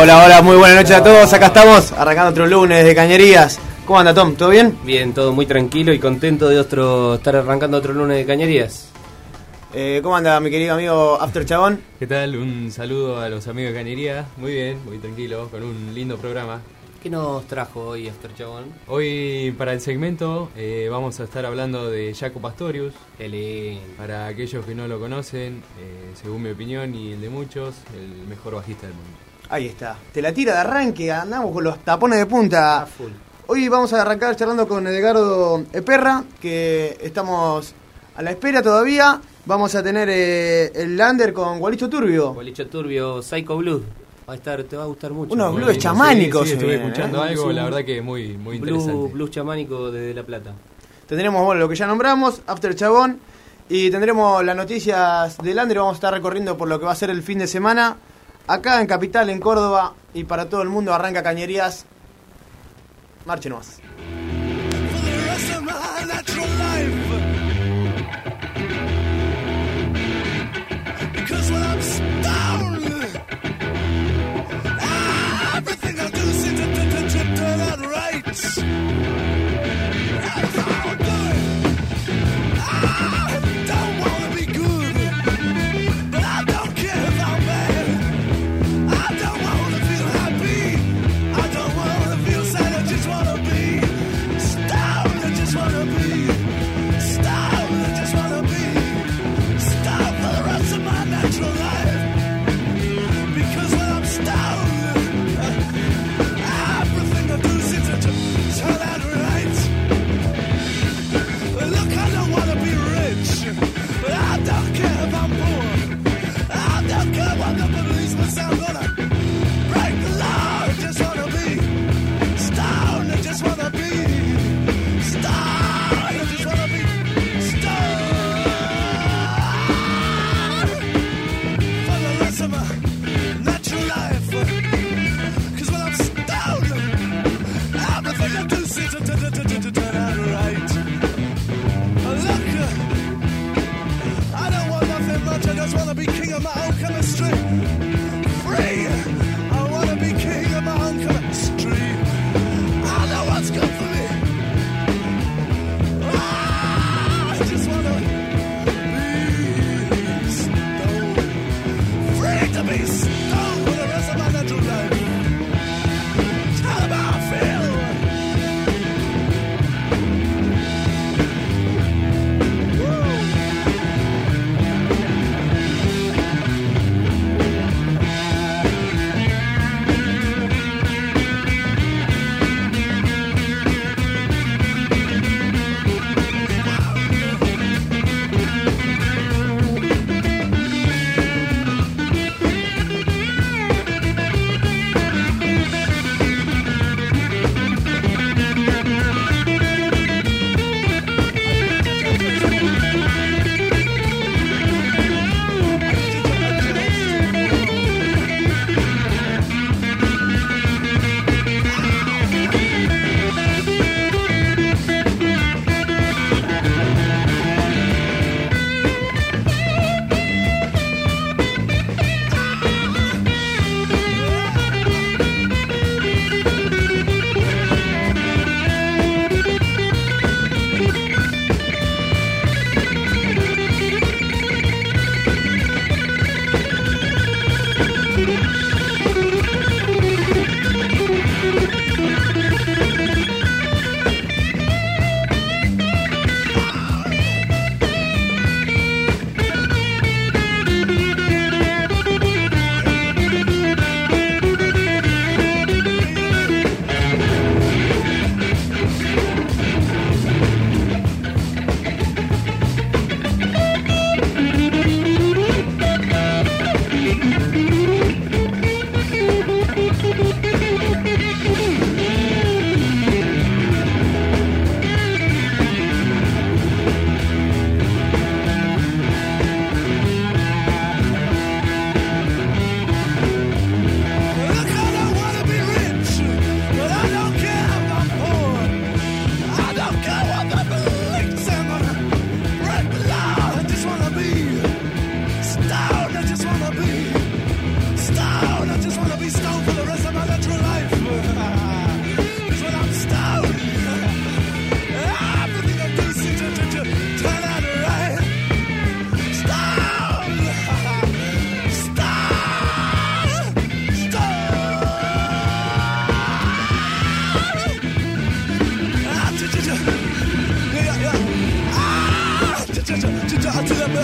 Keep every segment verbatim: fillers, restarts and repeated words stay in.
Hola, hola, muy buenas noches a todos. Acá estamos arrancando otro lunes de Cañerías. ¿Cómo anda, Tom? ¿Todo bien? Bien, todo muy tranquilo y contento de otro estar arrancando otro lunes de Cañerías. Eh, ¿Cómo anda mi querido amigo After Chabón? ¿Qué tal? Un saludo a los amigos de Cañerías. Muy bien, muy tranquilo, con un lindo programa. ¿Qué nos trajo hoy After Chabón? Hoy para el segmento eh, vamos a estar hablando de Jaco Pastorius. El... Para aquellos que no lo conocen, eh, según mi opinión y el de muchos, el mejor bajista del mundo. Ahí está. Te la tira de arranque, andamos con los tapones de punta. Ah, full. Hoy vamos a arrancar charlando con Edgardo Eperra, que estamos a la espera todavía. Vamos a tener eh, el Lander con Gualicho Turbio. Gualicho Turbio, Psycho Blues. Va a estar, te va a gustar mucho. Unos Muy blues lindo. chamánicos. Sí, sí, estuve vienen, escuchando ¿eh? algo, Es la un verdad que muy, muy Blue, interesante. blues chamánico de La Plata. Tendremos, bueno, lo que ya nombramos, After Chabón. Y tendremos las noticias de Lander. Vamos a estar recorriendo por lo que va a ser el fin de semana. Acá en Capital, en Córdoba. Y para todo el mundo arranca Cañerías. Marche nomás. I don't wanna feel sad, I just wanna be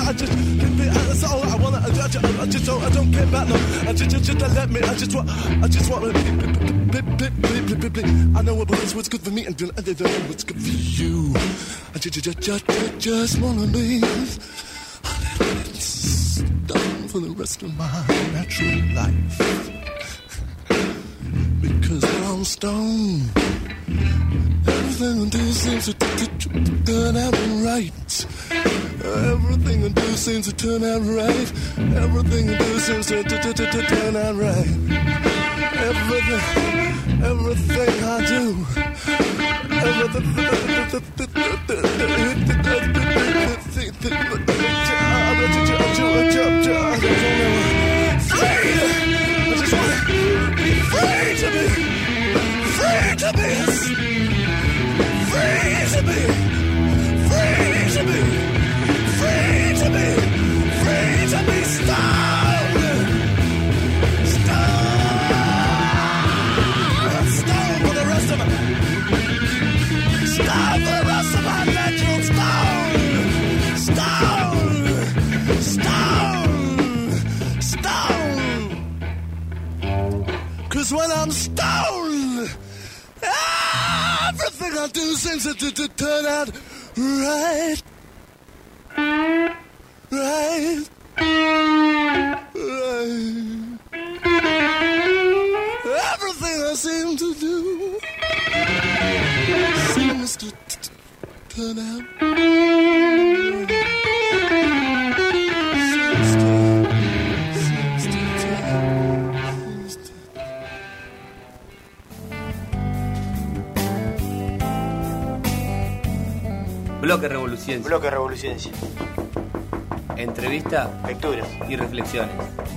I just can be that's all I wanna. I just, I just don't, I don't care about no. I just, just, just let me. I just want, I just want to. I know what's good for me and I don't know what's good for you. I just, just, just, just wanna leave. Done for the rest of my natural life. Because I'm stoned. Everything I do seems to t- t- t- turn out right. Everything I do seems to turn out right. Everything I do seems to t- t- t- t- turn out right. Everything, everything I do. Free to be, free to be, free to be, free to be, free to be, free to be stoned, stoned, stoned for the rest of my, stoned for the rest of my natural stoned, stoned, stoned, stoned. Cause when I'm stoned, everything I do seems to, to, to turn out right. Right. Right. Everything I seem to do seems to, to, to turn out right. Seems to, seems to turn, seems to. Bloque Revoluciones. Bloque Revoluciones. Entrevista, Lecturas y reflexiones.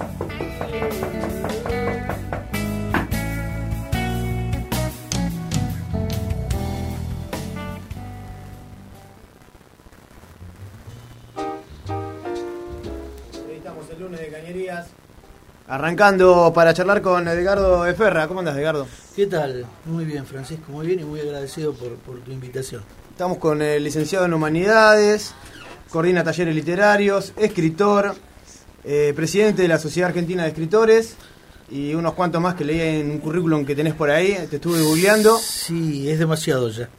Estamos el lunes de Cañerías. Arrancando para charlar con Edgardo Eferra. ¿Cómo andas, Edgardo? ¿Qué tal? Muy bien, Francisco, muy bien y muy agradecido por, por tu invitación. Estamos con el licenciado en Humanidades, coordina talleres literarios, escritor, eh, presidente de la Sociedad Argentina de Escritores y unos cuantos más que leí en un currículum que tenés por ahí, te estuve googleando. Sí, es demasiado ya.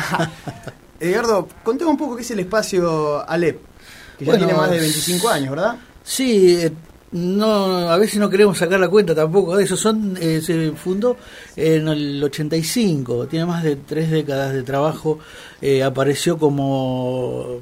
Edgardo, contame un poco qué es el espacio Alep, que ya Bueno, tiene más de veinticinco años, ¿verdad? Sí, eh, no, a veces no queremos sacar la cuenta tampoco de eso. Son, eh, se fundó en el ochenta y cinco, tiene más de tres décadas de trabajo. Eh, apareció como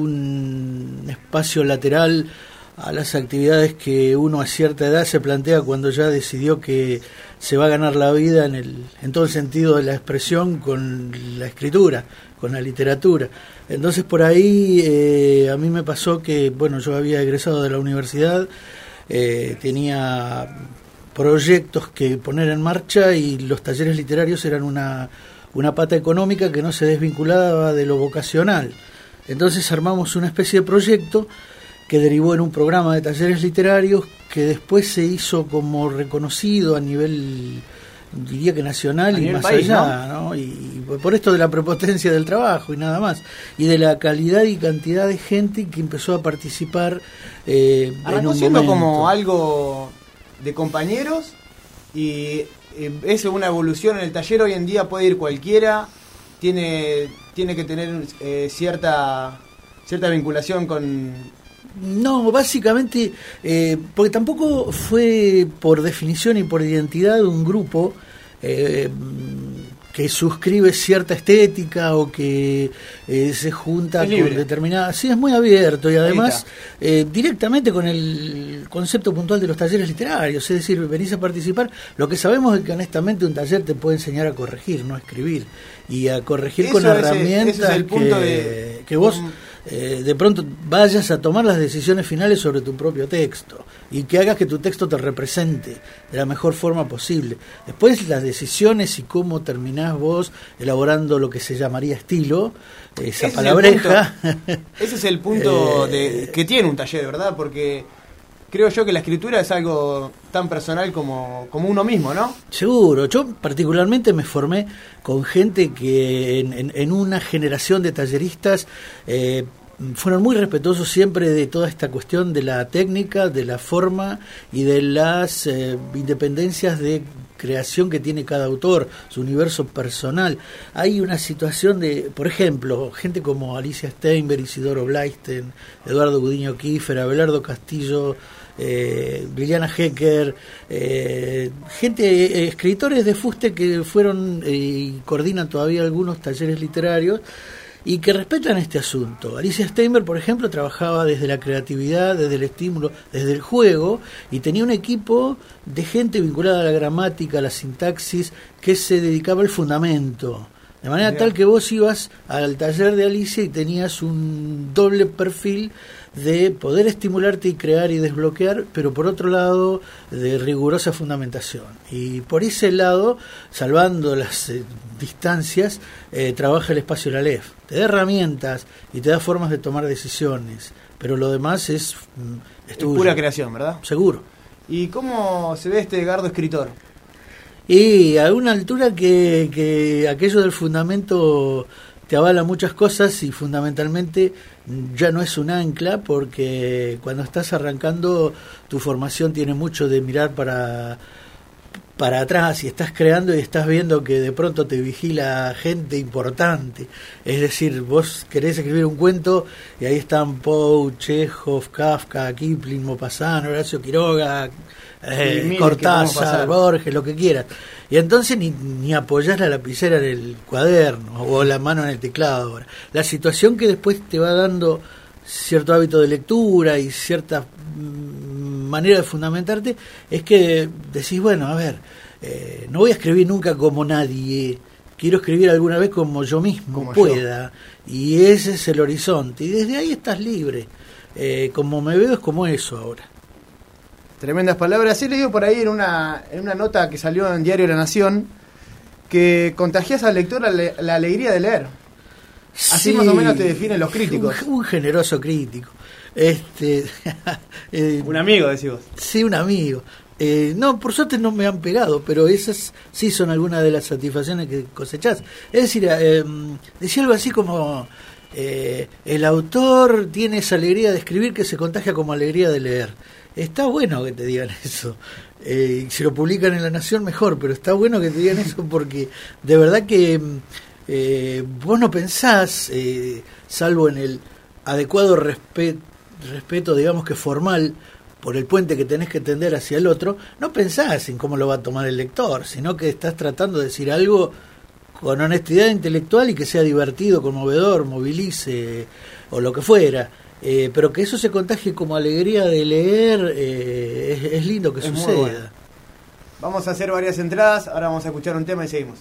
un espacio lateral a las actividades que uno a cierta edad se plantea cuando ya decidió que se va a ganar la vida en, el, en todo el sentido de la expresión con la escritura, con la literatura. Entonces por ahí eh, a mí me pasó que, bueno, yo había egresado de la universidad, eh, tenía proyectos que poner en marcha y los talleres literarios eran una, una pata económica que no se desvinculaba de lo vocacional. Entonces armamos una especie de proyecto que derivó en un programa de talleres literarios que después se hizo como reconocido a nivel, diría que nacional, a y más país, allá, ¿no? ¿no? Y, y por esto de la prepotencia del trabajo y nada más, y de la calidad y cantidad de gente que empezó a participar eh, en un siendo momento. como algo de compañeros y eh, es una evolución en el taller. Hoy en día puede ir cualquiera, tiene tiene que tener eh, cierta cierta vinculación con... No, básicamente, eh, porque tampoco fue por definición y por identidad un grupo eh, que suscribe cierta estética o que eh, se junta con determinada... Sí, es muy abierto y además eh, directamente con el concepto puntual de los talleres literarios, es decir, venís a participar. Lo que sabemos es que honestamente un taller te puede enseñar a corregir, no a escribir, y a corregir eso con ese, herramientas ese es el punto que, de, que vos... Eh, de pronto vayas a tomar las decisiones finales sobre tu propio texto y que hagas que tu texto te represente de la mejor forma posible. Después las decisiones y cómo terminás vos elaborando lo que se llamaría estilo, esa ese palabreja. Es punto, ese es el punto de, que tiene un taller, ¿verdad? Porque creo yo que la escritura es algo tan personal como, como uno mismo, ¿no? Seguro. Yo particularmente me formé con gente que en, en, en una generación de talleristas eh, fueron muy respetuosos siempre de toda esta cuestión de la técnica, de la forma y de las eh, independencias de creación que tiene cada autor, su universo personal. Hay una situación de, por ejemplo, gente como Alicia Steinberg, Isidoro Blaisten, Eduardo Gudiño Kiefer, Abelardo Castillo, eh, Liliana Hecker, eh, gente, eh, escritores de fuste que fueron eh, y coordinan todavía algunos talleres literarios y que respetan este asunto. Alicia Steinberg, por ejemplo, trabajaba desde la creatividad, desde el estímulo, desde el juego, y tenía un equipo de gente vinculada a la gramática, a la sintaxis, que se dedicaba al fundamento. De manera Bien. tal que vos ibas al taller de Alicia y tenías un doble perfil de poder estimularte y crear y desbloquear, pero por otro lado de rigurosa fundamentación. Y por ese lado, salvando las eh, distancias, eh, trabaja el espacio de la Aleph. Te da herramientas y te da formas de tomar decisiones, pero lo demás es, mm, es pura creación, ¿verdad? Seguro. ¿Y cómo se ve este Edgardo escritor? Y a una altura que, que aquello del fundamento te avala muchas cosas y fundamentalmente ya no es un ancla, porque cuando estás arrancando tu formación tiene mucho de mirar para para atrás y estás creando y estás viendo que de pronto te vigila gente importante. Es decir, vos querés escribir un cuento y ahí están Poe, Chekhov, Kafka, Kipling, Maupassant, Horacio Quiroga, eh, Cortázar, Borges, lo que quieras. Y entonces ni, ni apoyás la lapicera en el cuaderno o la mano en el teclado. Ahora, la situación que después te va dando cierto hábito de lectura y cierta manera de fundamentarte es que decís, bueno, a ver, eh, no voy a escribir nunca como nadie, quiero escribir alguna vez como yo mismo como pueda, yo. Y ese es el horizonte, y desde ahí estás libre. Eh, como me veo es como eso ahora. Tremendas palabras. Sí, le digo por ahí en una, en una nota que salió en Diario La Nación, que contagias al lector la, la alegría de leer. Así sí, más o menos te definen los críticos. Un, un generoso crítico. Este, eh, un amigo, decís vos. Sí, un amigo. Eh, no, por suerte no me han pegado, pero esas sí son algunas de las satisfacciones que cosechás. Es decir, eh, decía algo así como eh, el autor tiene esa alegría de escribir que se contagia como alegría de leer. Está bueno que te digan eso. Eh, si lo publican en La Nación mejor, pero está bueno que te digan eso porque de verdad que eh, vos no pensás, eh, salvo en el adecuado respeto, respeto, digamos que formal, por el puente que tenés que tender hacia el otro, no pensás en cómo lo va a tomar el lector, sino que estás tratando de decir algo con honestidad intelectual y que sea divertido, conmovedor, movilice o lo que fuera. Eh, pero que eso se contagie como alegría de leer, eh, es, es lindo que es suceda. Bueno. Vamos a hacer varias entradas, ahora vamos a escuchar un tema y seguimos.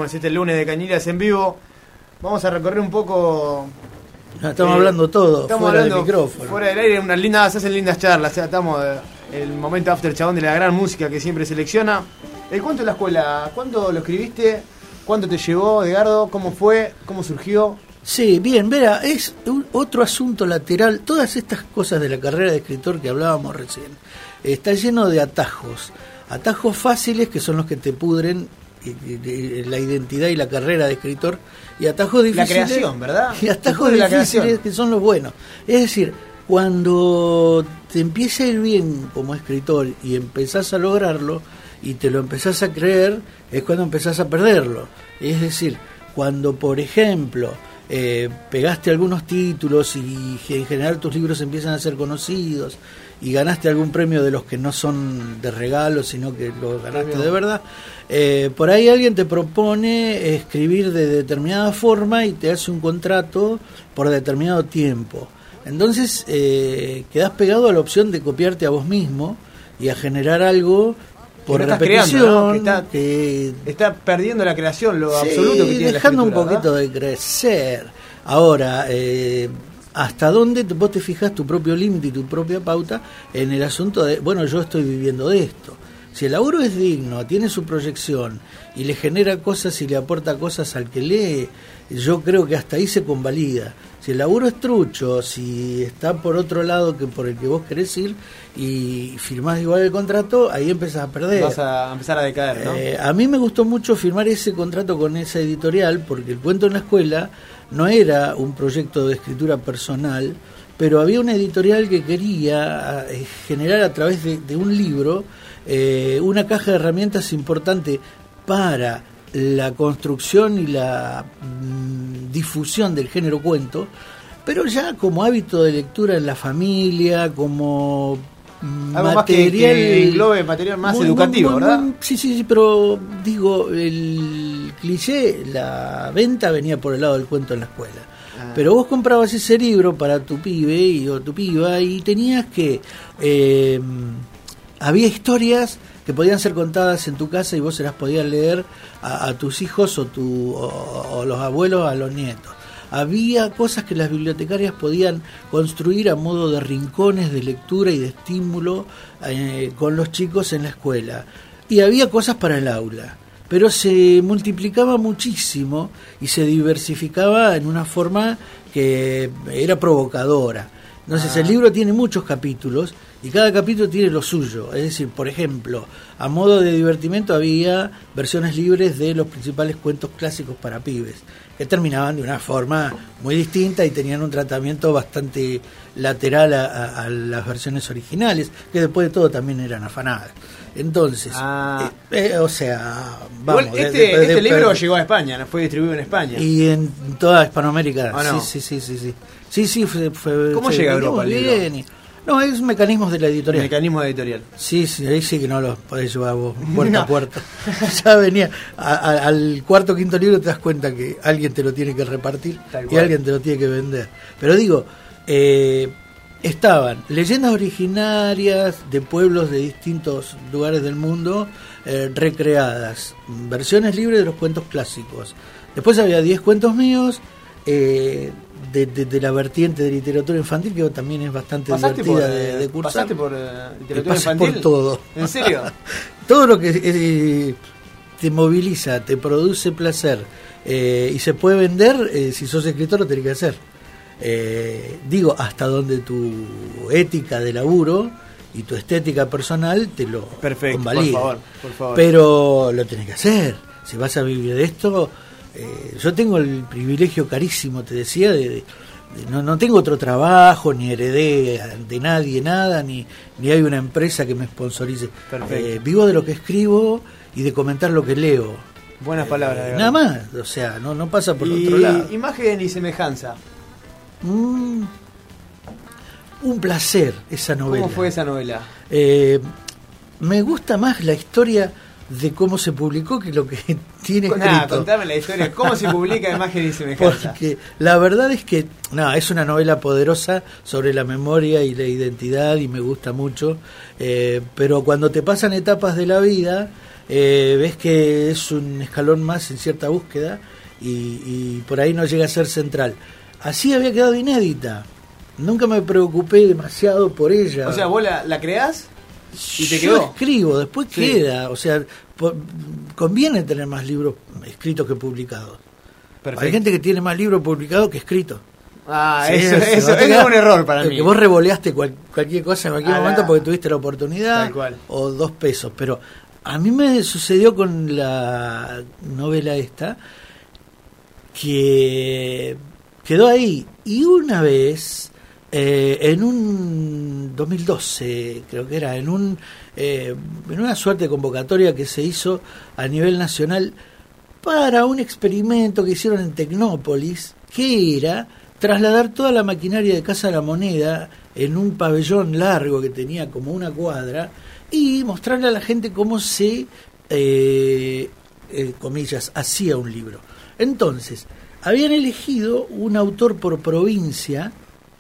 estamos este lunes de Cañerías en vivo. Vamos a recorrer un poco... Estamos eh, hablando todo, estamos fuera hablando del micrófono. Fuera del aire, unas lindas, se hacen lindas charlas. O sea, estamos eh, el momento after chabón de la gran música que siempre selecciona. El cuento de la escuela, ¿cuándo lo escribiste? ¿Cuánto te llevó, Edgardo? ¿Cómo fue? ¿Cómo surgió? Sí, bien, verá, es un, otro asunto lateral. Todas estas cosas de la carrera de escritor que hablábamos recién, está lleno de atajos. Atajos fáciles, que son los que te pudren la identidad y la carrera de escritor, y atajos difíciles, la creación, ¿verdad? Y atajos difíciles que son los buenos. Es decir, cuando te empieza a ir bien como escritor y empezás a lograrlo y te lo empezás a creer, es cuando empezás a perderlo. Es decir, cuando por ejemplo eh, pegaste algunos títulos y en general tus libros empiezan a ser conocidos y ganaste algún premio de los que no son de regalo, sino que los ganaste de verdad, eh, por ahí alguien te propone escribir de determinada forma y te hace un contrato por determinado tiempo. Entonces eh, quedás pegado a la opción de copiarte a vos mismo y a generar algo por que no repetición, creando, ¿no? que, está, que está perdiendo la creación, lo sí, absoluto que tiene dejando la escritura, un poquito ¿verdad? de crecer. Ahora, eh, ¿hasta dónde te, vos te fijas tu propio límite y tu propia pauta en el asunto de, bueno, yo estoy viviendo de esto? Si el laburo es digno, tiene su proyección y le genera cosas y le aporta cosas al que lee, yo creo que hasta ahí se convalida. Si el laburo es trucho, si está por otro lado que por el que vos querés ir y firmás igual el contrato, ahí empezás a perder. Vas a empezar a decaer, ¿no? Eh, a mí me gustó mucho firmar ese contrato con esa editorial porque el cuento en la escuela no era un proyecto de escritura personal, pero había una editorial que quería eh, generar a través de, de un libro eh, una caja de herramientas importante para la construcción y la mm, difusión del género cuento, pero ya como hábito de lectura en la familia, como mm, algo material, más que, que englobe material más muy, educativo, muy, muy, ¿verdad? muy, sí, sí, sí, pero digo, el cliché, la venta venía por el lado del cuento en la escuela. Ah. Pero vos comprabas ese libro para tu pibe y, o tu piba y tenías que... Eh, había historias que podían ser contadas en tu casa y vos se las podías leer a, a tus hijos o, tu, o, o los abuelos a los nietos. Había cosas que las bibliotecarias podían construir a modo de rincones de lectura y de estímulo eh, con los chicos en la escuela. Y había cosas para el aula, pero se multiplicaba muchísimo y se diversificaba en una forma que era provocadora. Entonces ah. el libro tiene muchos capítulos y cada capítulo tiene lo suyo. Es decir, por ejemplo, a modo de divertimento había versiones libres de los principales cuentos clásicos para pibes, que terminaban de una forma muy distinta y tenían un tratamiento bastante lateral a, a, a las versiones originales, que después de todo también eran afanadas. Entonces, ah. eh, eh, o sea, vamos. Igual este, de, de, de, este de, libro de, llegó a España, ¿no? Fue distribuido en España. Y en toda Hispanoamérica. ¿O no? Sí, sí, sí, sí, sí. Sí, sí, fue, fue, ¿Cómo llega a Europa el libro? Bien. No, es mecanismos de la editorial. Mecanismo de editorial. Sí, sí, ahí sí que no los podés llevar vos puerta no. a puerta. Ya venía a, a, al cuarto o quinto libro te das cuenta que alguien te lo tiene que repartir y alguien te lo tiene que vender. Pero digo, eh, estaban leyendas originarias de pueblos de distintos lugares del mundo eh, recreadas, versiones libres de los cuentos clásicos. Después había diez cuentos míos, eh, De, de, de la vertiente de literatura infantil, que también es bastante divertida por, de, de cursar. ¿Pasaste por uh, literatura infantil? Por todo. ¿En serio? Todo lo que eh, te moviliza, te produce placer eh, y se puede vender, eh, si sos escritor lo tenés que hacer. Eh, digo, hasta donde tu ética de laburo y tu estética personal te lo Perfecto, convalida. por favor, por favor. Pero lo tenés que hacer. Si vas a vivir de esto... Eh, yo tengo el privilegio carísimo, te decía, de, de, de no, no tengo otro trabajo, ni heredé de nadie nada, ni, ni hay una empresa que me sponsorice. Eh, vivo de lo que escribo y de comentar lo que leo. Buenas eh, palabras. Nada más, o sea, no, no pasa por y, otro lado. Imagen y semejanza. Mm, un placer esa novela. ¿Cómo fue esa novela? Eh, me gusta más la historia de cómo se publicó que lo que tiene escrito. Nah, contame la historia, cómo se publica Imagen y Semejanza. Porque la verdad es que no, es una novela poderosa sobre la memoria y la identidad y me gusta mucho, eh, pero cuando te pasan etapas de la vida, eh, ves que es un escalón más en cierta búsqueda y, y por ahí no llega a ser central. Así había quedado inédita. Nunca me preocupé demasiado por ella. O sea, vos la, la creás y te Yo quedó. escribo, después Sí. queda. O sea, po- conviene tener más libros escritos que publicados. Perfecto. Hay gente que tiene más libros publicados que escritos. Ah, Sí, eso, sí, eso, va a eso es quedar- un error para que mí. Que vos revoleaste cual- cualquier cosa en cualquier A la- momento porque tuviste la oportunidad Tal cual. o dos pesos. Pero a mí me sucedió con la novela esta que quedó ahí. Y una vez, eh, en un dos mil doce, creo que era, en un eh, en una suerte de convocatoria que se hizo a nivel nacional para un experimento que hicieron en Tecnópolis, que era trasladar toda la maquinaria de Casa de la Moneda en un pabellón largo que tenía como una cuadra y mostrarle a la gente cómo se, eh, eh, comillas, hacía un libro. Entonces, habían elegido un autor por provincia,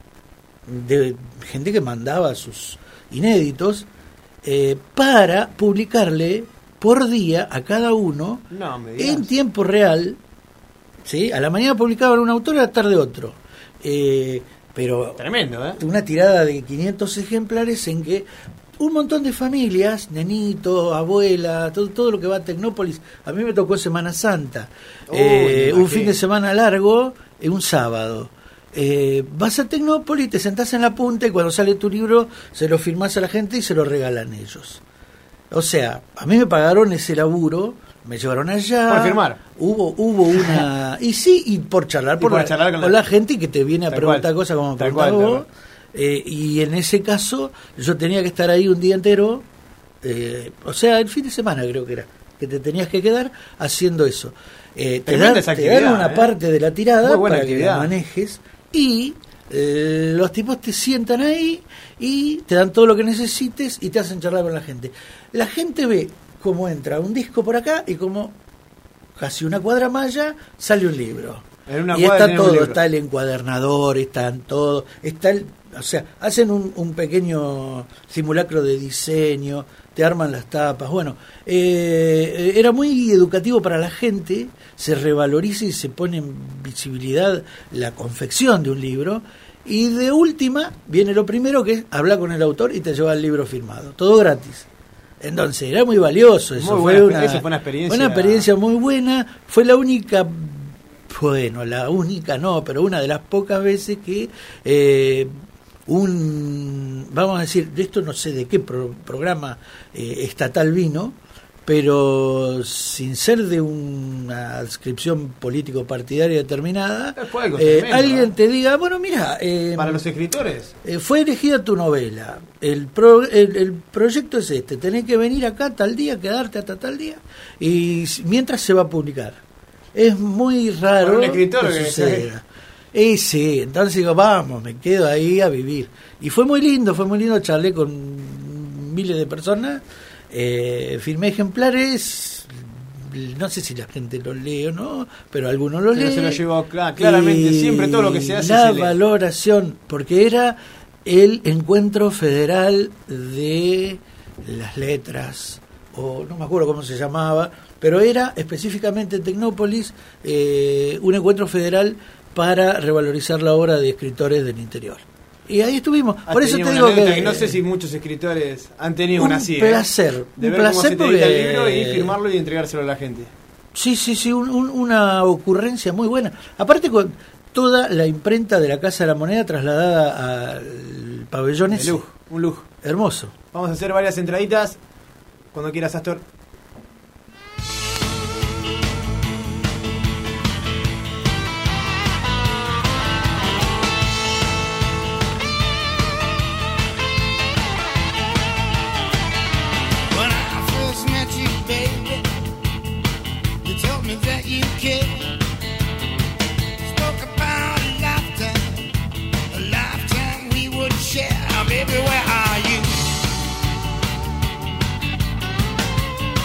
de gente que mandaba sus inéditos, eh, para publicarle por día a cada uno No, me digas. en tiempo real. ¿Sí? A la mañana publicaban un autor y a la tarde otro. Eh, pero Tremendo, ¿eh? una tirada de quinientos ejemplares en que un montón de familias, nenito, abuela, todo, todo lo que va a Tecnópolis. A mí me tocó Semana Santa, Uy, eh, me un fin de imagino. semana largo, eh, un sábado. Eh, vas a Tecnópolis, te sentás en la punta y cuando sale tu libro se lo firmás a la gente y se lo regalan ellos. O sea, a mí me pagaron ese laburo, me llevaron allá. Por firmar. Hubo hubo una... Y sí, y por charlar, Y por, por la, charlar con con la- la gente que te viene a Tal preguntar cual. cosas como Tal preguntás cual, tal vos. Eh, y en ese caso yo tenía que estar ahí un día entero, eh, o sea, el fin de semana creo que era, que te tenías que quedar haciendo eso. Eh, te, Tremenda dan, esa te dan actividad, una ¿eh? parte de la tirada Muy buena para que actividad. la manejes y eh, los tipos te sientan ahí y te dan todo lo que necesites y te hacen charlar con la gente. La gente ve cómo entra un disco por acá y cómo casi una cuadra más allá sale un libro. En una Y cuadra está tiene un todo, libro. está el encuadernador, están todo, está el, o sea, hacen un, un pequeño simulacro de diseño, te arman las tapas, bueno, eh, era muy educativo para la gente, se revaloriza y se pone en visibilidad la confección de un libro, y de última viene lo primero que es hablar con el autor y te lleva el libro firmado, todo gratis. Entonces era muy valioso eso, Muy fue, buena, una, eso fue una experiencia. una experiencia muy buena, fue la única, bueno, la única no, pero una de las pocas veces que eh, un, vamos a decir, de esto no sé de qué pro, programa eh, estatal vino, pero sin ser de una adscripción político-partidaria determinada, Fue algo eh, tremendo, alguien ¿eh? te diga, bueno, mira, eh, Para los escritores. eh, fue elegida tu novela, el, pro, el, el proyecto es este, tenés que venir acá tal día, quedarte hasta tal día, y s- mientras se va a publicar. Es muy raro Para un escritor que que- suceda. Y sí, entonces digo, vamos, me quedo ahí a vivir. Y fue muy lindo, fue muy lindo, charlé con miles de personas, eh, firmé ejemplares, no sé si la gente los lee o no, pero algunos los Pero leen. se lo llevó, cla- claramente, Y siempre todo lo que se hace La se lee. valoración, porque era el encuentro federal de las letras, o no me acuerdo cómo se llamaba, pero era específicamente en Tecnópolis eh, un encuentro federal para revalorizar la obra de escritores del interior. Y ahí estuvimos. Has Por eso tenido te una digo anécdota que, no sé si muchos escritores han tenido un una así. ¿eh? placer, De un ver cómo placer se te edita el porque- libro y firmarlo y entregárselo a la gente. Sí, sí, sí, un- un- una ocurrencia muy buena. Aparte con toda la imprenta de la Casa de la Moneda trasladada al pabellón Un ese. lujo, un lujo. Hermoso. Vamos a hacer varias entraditas. Cuando quieras, Astor. When I first met you, baby, you told me that you cared. Spoke about a lifetime, a lifetime we would share. Baby, where are you?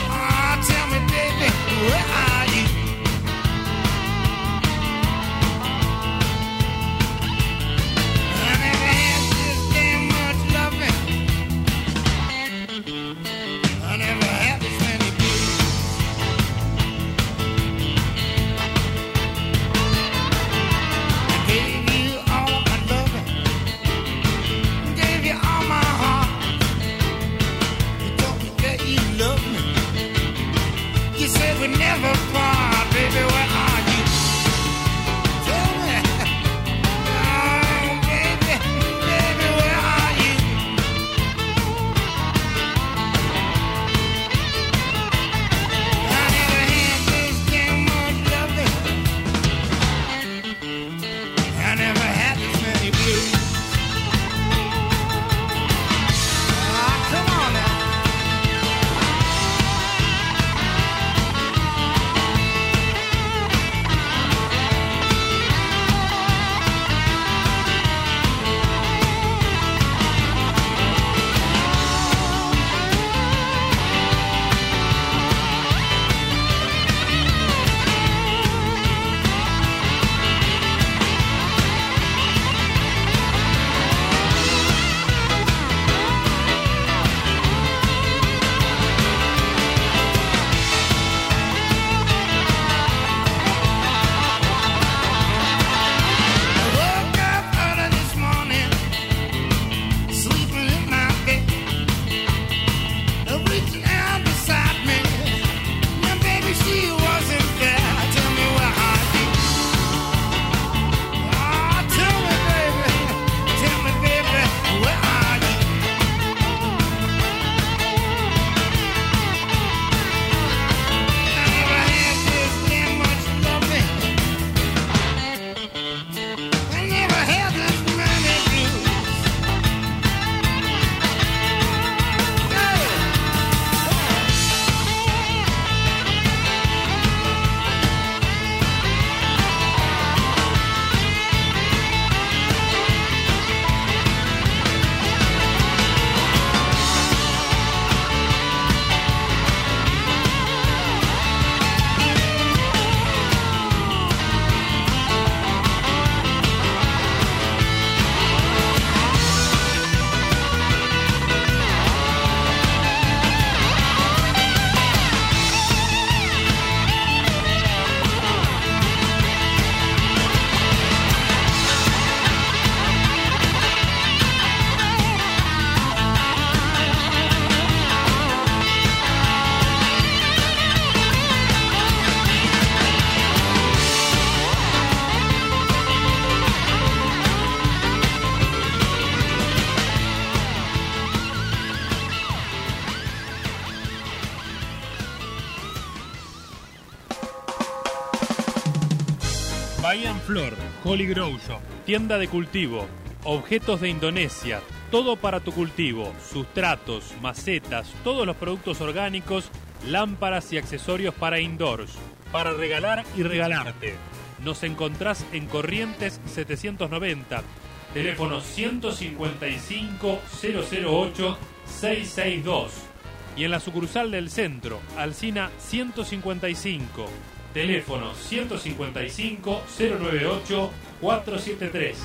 Flor, Holy Grow Shop, tienda de cultivo, objetos de Indonesia, todo para tu cultivo, sustratos, macetas, todos los productos orgánicos, lámparas y accesorios para indoors, para regalar y regalarte. Nos encontrás en Corrientes setecientos noventa, teléfono ciento cincuenta y cinco, cero cero ocho, seiscientos sesenta y dos. Y en la sucursal del centro, Alsina ciento cincuenta y cinco, teléfono ciento cincuenta y cinco, cero noventa y ocho, cuatrocientos setenta y tres.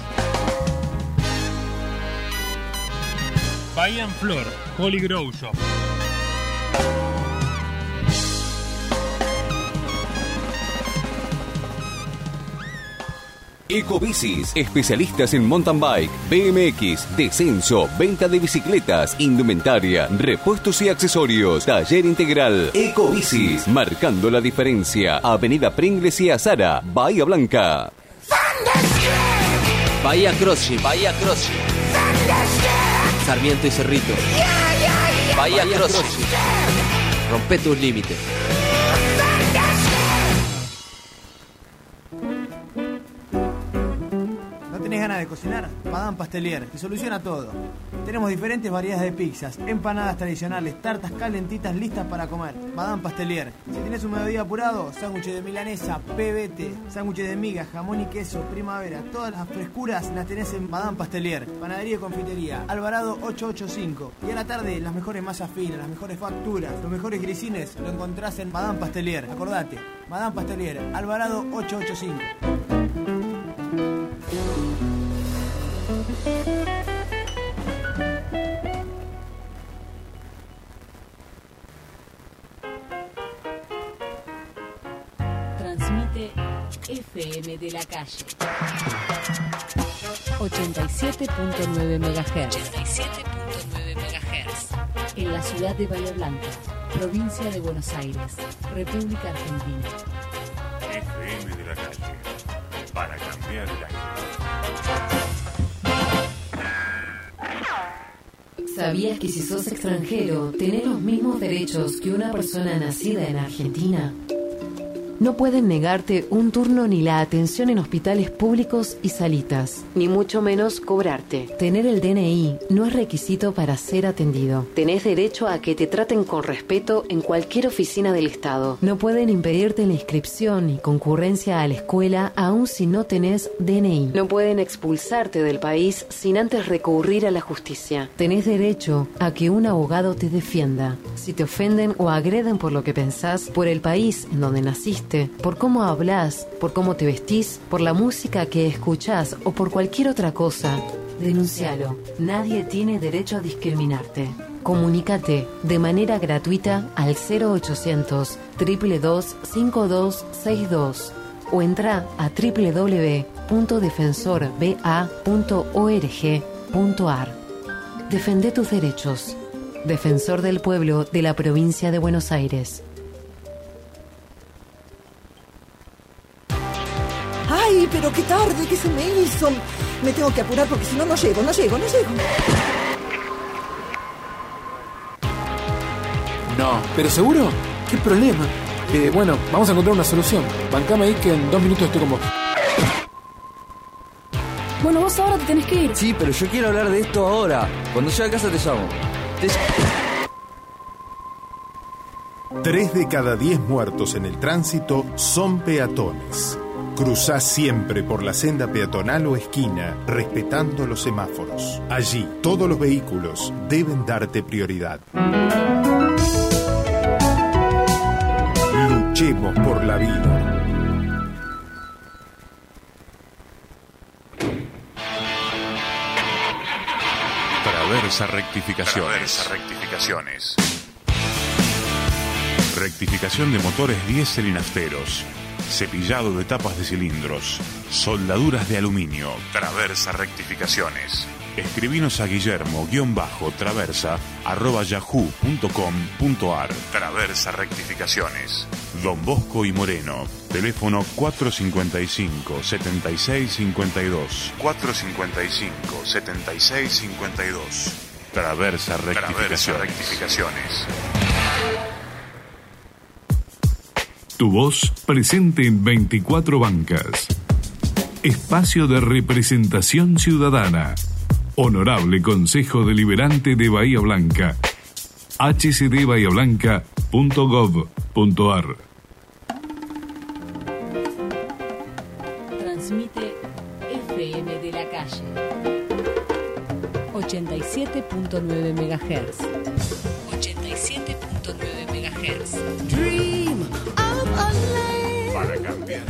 Bahía en Flor, Holy Grow Shop. Ecobicis, especialistas en mountain bike, B M X, descenso, venta de bicicletas, indumentaria, repuestos y accesorios. Taller integral. Ecobicis, marcando la diferencia. Avenida Pringles y Azara, Bahía Blanca. Bahía Crossship, Bahía Crossship. Sarmiento y Cerrito. Bahía Crossship. Rompe tus límites. ¿Tenés ganas de cocinar? Madame Pastelier te soluciona todo. Tenemos diferentes variedades de pizzas, empanadas tradicionales, tartas calentitas listas para comer. Madame Pastelier. Si tenés un mediodía apurado, sándwiches de milanesa, pebete, sándwiches de miga, jamón y queso, primavera. Todas las frescuras las tenés en Madame Pastelier. Panadería y confitería, Alvarado ochocientos ochenta y cinco. Y a la tarde, las mejores masas finas, las mejores facturas, los mejores grisines lo encontrás en Madame Pastelier. Acordate, Madame Pastelier, Alvarado ochocientos ochenta y cinco. Transmite F M de la calle ochenta y siete punto nueve megahertz. ochenta y siete punto nueve megahertz. En la ciudad de Bahía Blanca, provincia de Buenos Aires, República Argentina. F M de la calle, para cambiar el aire. ¿Sabías que si sos extranjero, tenés los mismos derechos que una persona nacida en Argentina? No pueden negarte un turno ni la atención en hospitales públicos y salitas, ni mucho menos cobrarte. Tener el D N I no es requisito para ser atendido. Tenés derecho a que te traten con respeto en cualquier oficina del Estado. No pueden impedirte la inscripción y concurrencia a la escuela aun si no tenés D N I. No pueden expulsarte del país sin antes recurrir a la justicia. Tenés derecho a que un abogado te defienda. Si te ofenden o agreden por lo que pensás, por el país en donde naciste, por cómo hablas, por cómo te vestís, por la música que escuchás o por cualquier otra cosa, denuncialo. Nadie tiene derecho a discriminarte. Comunícate de manera gratuita al cero ochocientos, dos dos dos, cinco dos seis dos o entra a doble u doble u doble u punto defensor b a punto org punto a r. Defende tus derechos. Defensor del Pueblo de la Provincia de Buenos Aires. ¡Ay, pero qué tarde que se me hizo! Me tengo que apurar porque si no, no llego, no llego, no llego. No. ¿Pero seguro? ¿Qué problema? Eh, bueno, vamos a encontrar una solución. Bancame ahí que en dos minutos estoy con vos. Bueno, vos ahora te tenés que ir. Sí, pero yo quiero hablar de esto ahora. Cuando llegue a casa te llamo. Te... Tres de cada diez muertos en el tránsito son peatones. Cruzá siempre por la senda peatonal o esquina, respetando los semáforos. Allí, todos los vehículos deben darte prioridad. Luchemos por la vida. Traversa Rectificaciones. Traversa Rectificaciones. Rectificación de motores diésel y nafteros. Cepillado de tapas de cilindros. Soldaduras de aluminio. Traversa Rectificaciones. Escribinos a Guillermo-Traversa arroba yahoo punto com punto ar. Traversa Rectificaciones. Don Bosco y Moreno. Teléfono cuatro cinco cinco, siete seis cinco dos. cuatro cinco cinco, siete seis cinco dos. Traversa Rectificaciones. Traversa Rectificaciones. Tu voz presente en veinticuatro bancas. Espacio de representación ciudadana. Honorable Consejo Deliberante de Bahía Blanca. h c d bahía blanca punto gov punto a r. Transmite F M de la Calle ochenta y siete punto nueve megahertz. ochenta y siete punto nueve megahertz. Dream of a land. Para cambiar.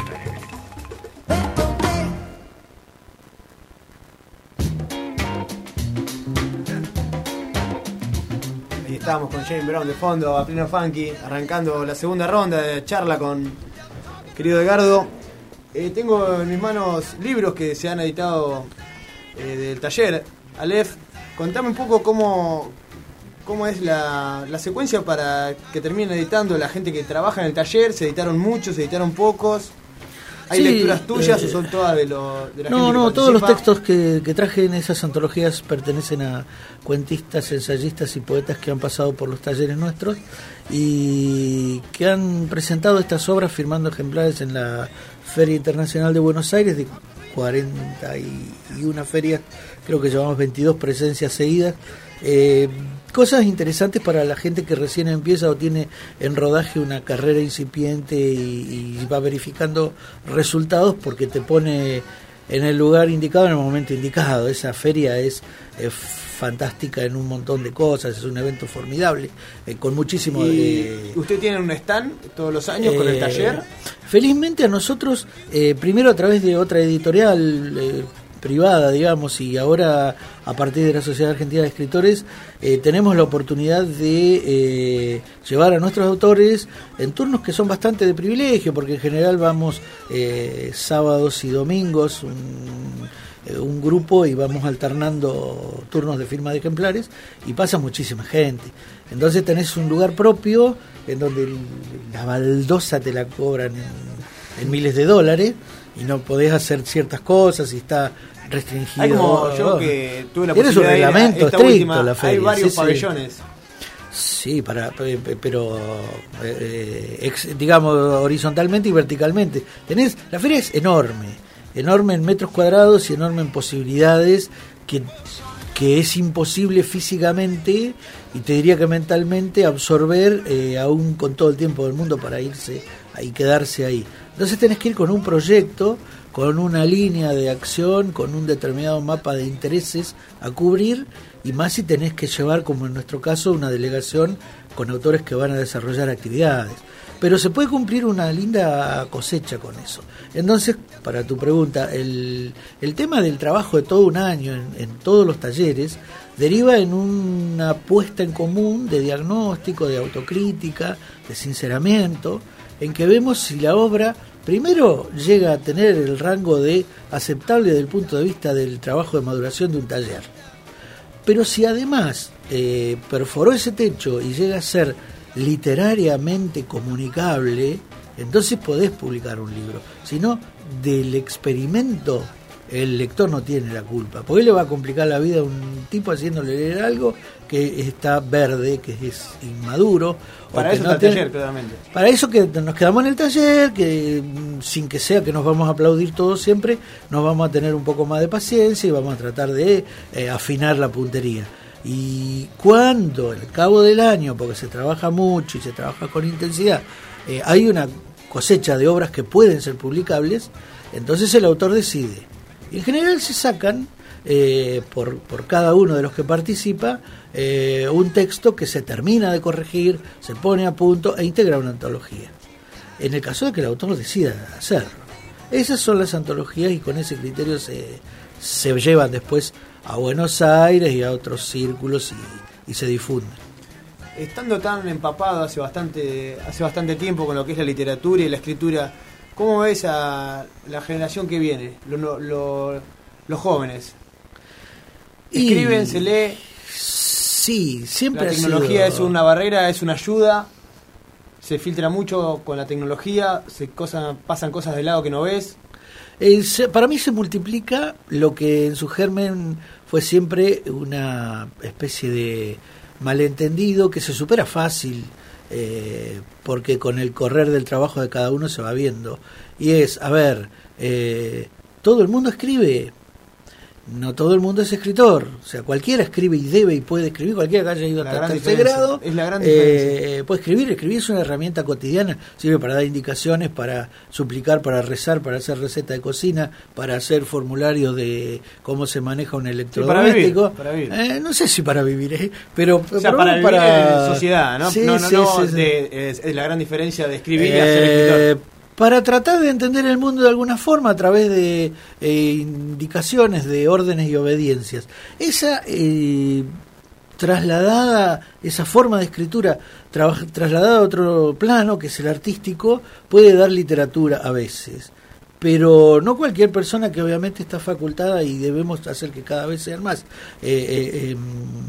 Ahí estamos con James Brown de fondo, a pleno funky, arrancando la segunda ronda de charla con querido Edgardo. Eh, tengo en mis manos libros que se han editado eh, del taller Aleph. Contame un poco cómo, cómo es la, la secuencia para que terminen editando la gente que trabaja en el taller. ¿Se editaron muchos, se editaron pocos? ¿Hay Sí, lecturas tuyas eh, o son todas de, lo, de la No, gente que no, todos los participa? textos que, que traje en esas antologías pertenecen a cuentistas, ensayistas y poetas que han pasado por los talleres nuestros y que han presentado estas obras firmando ejemplares en la Feria Internacional de Buenos Aires, de cuarenta y una ferias, creo que llevamos veintidós presencias seguidas. Eh, cosas interesantes para la gente que recién empieza o tiene en rodaje una carrera incipiente y, y va verificando resultados porque te pone en el lugar indicado en el momento indicado. Esa feria es, es fantástica en un montón de cosas, es un evento formidable, eh, con muchísimo... ¿Y eh, usted tiene un stand todos los años con el eh, taller? Felizmente a nosotros, eh, primero a través de otra editorial eh, privada, digamos, y ahora a partir de la Sociedad Argentina de Escritores, eh, tenemos la oportunidad de eh, llevar a nuestros autores en turnos que son bastante de privilegio, porque en general vamos eh, sábados y domingos, un, eh, un grupo, y vamos alternando turnos de firma de ejemplares, y pasa muchísima gente. Entonces tenés un lugar propio en donde el, la baldosa te la cobran en, en miles de dólares, y no podés hacer ciertas cosas y está restringido. Hay como yo que tuve la Tiene su posibilidad de ir a reglamento esta estricto última, la feria. hay varios sí, pabellones. Sí, sí para, pero eh, ex, digamos horizontalmente y verticalmente. Tenés, la feria es enorme, enorme en metros cuadrados y enorme en posibilidades que, que es imposible físicamente y te diría que mentalmente absorber eh, aún con todo el tiempo del mundo para irse y quedarse ahí. Entonces tenés que ir con un proyecto, con una línea de acción, con un determinado mapa de intereses a cubrir, y más si tenés que llevar, como en nuestro caso, una delegación con autores que van a desarrollar actividades. Pero se puede cumplir una linda cosecha con eso. Entonces, para tu pregunta, el, el tema del trabajo de todo un año en, en todos los talleres deriva en una puesta en común de diagnóstico, de autocrítica, de sinceramiento, en que vemos si la obra primero llega a tener el rango de aceptable desde el punto de vista del trabajo de maduración de un taller. Pero si además eh, perforó ese techo y llega a ser literariamente comunicable, entonces podés publicar un libro. Si no, del experimento el lector no tiene la culpa, porque le va a complicar la vida a un tipo haciéndole leer algo que está verde, que es inmaduro. Para o que eso no está el tiene, taller, claramente. Para eso que nos quedamos en el taller, que sin que sea que nos vamos a aplaudir todos siempre, nos vamos a tener un poco más de paciencia y vamos a tratar de eh, afinar la puntería. Y cuando al cabo del año, porque se trabaja mucho y se trabaja con intensidad, eh, hay una cosecha de obras que pueden ser publicables, entonces el autor decide. Y en general se sacan eh, por, por cada uno de los que participa eh, un texto que se termina de corregir, se pone a punto e integra una antología. En el caso de que el autor decida hacerlo. Esas son las antologías y con ese criterio se, se llevan después a Buenos Aires y a otros círculos y, y se difunden. Estando tan empapado hace bastante hace bastante tiempo con lo que es la literatura y la escritura, ¿cómo ves a la generación que viene, lo, lo, los jóvenes? ¿Escriben, Y, se lee? Sí, siempre ¿La ha tecnología sido... es una barrera, es una ayuda? ¿Se filtra mucho con la tecnología? ¿Se cosa, pasan cosas de lado que no ves? Eh, se, para mí se multiplica lo que en su germen fue siempre una especie de malentendido que se supera fácil, eh, porque con el correr del trabajo de cada uno se va viendo. Y es, a ver, eh, todo el mundo escribe. No todo el mundo es escritor, o sea, cualquiera escribe y debe y puede escribir, cualquiera que haya ido hasta tercer grado, es la gran eh, puede escribir, escribir es una herramienta cotidiana, sirve para dar indicaciones, para suplicar, para rezar, para hacer receta de cocina, para hacer formularios de cómo se maneja un electrodoméstico. Para vivir, para vivir. Eh, no sé si para vivir, eh, pero, o sea, pero para vivir para en sociedad, ¿no? Sí, no, no, sí, no sí, sí. De, es, es la gran diferencia de escribir eh, y hacer escritor. Para tratar de entender el mundo de alguna forma a través de eh, indicaciones, de órdenes y obediencias. Esa eh, trasladada, esa forma de escritura tra- trasladada a otro plano, que es el artístico, puede dar literatura a veces. Pero no cualquier persona, que obviamente está facultada, y debemos hacer que cada vez sean más, eh, eh, eh,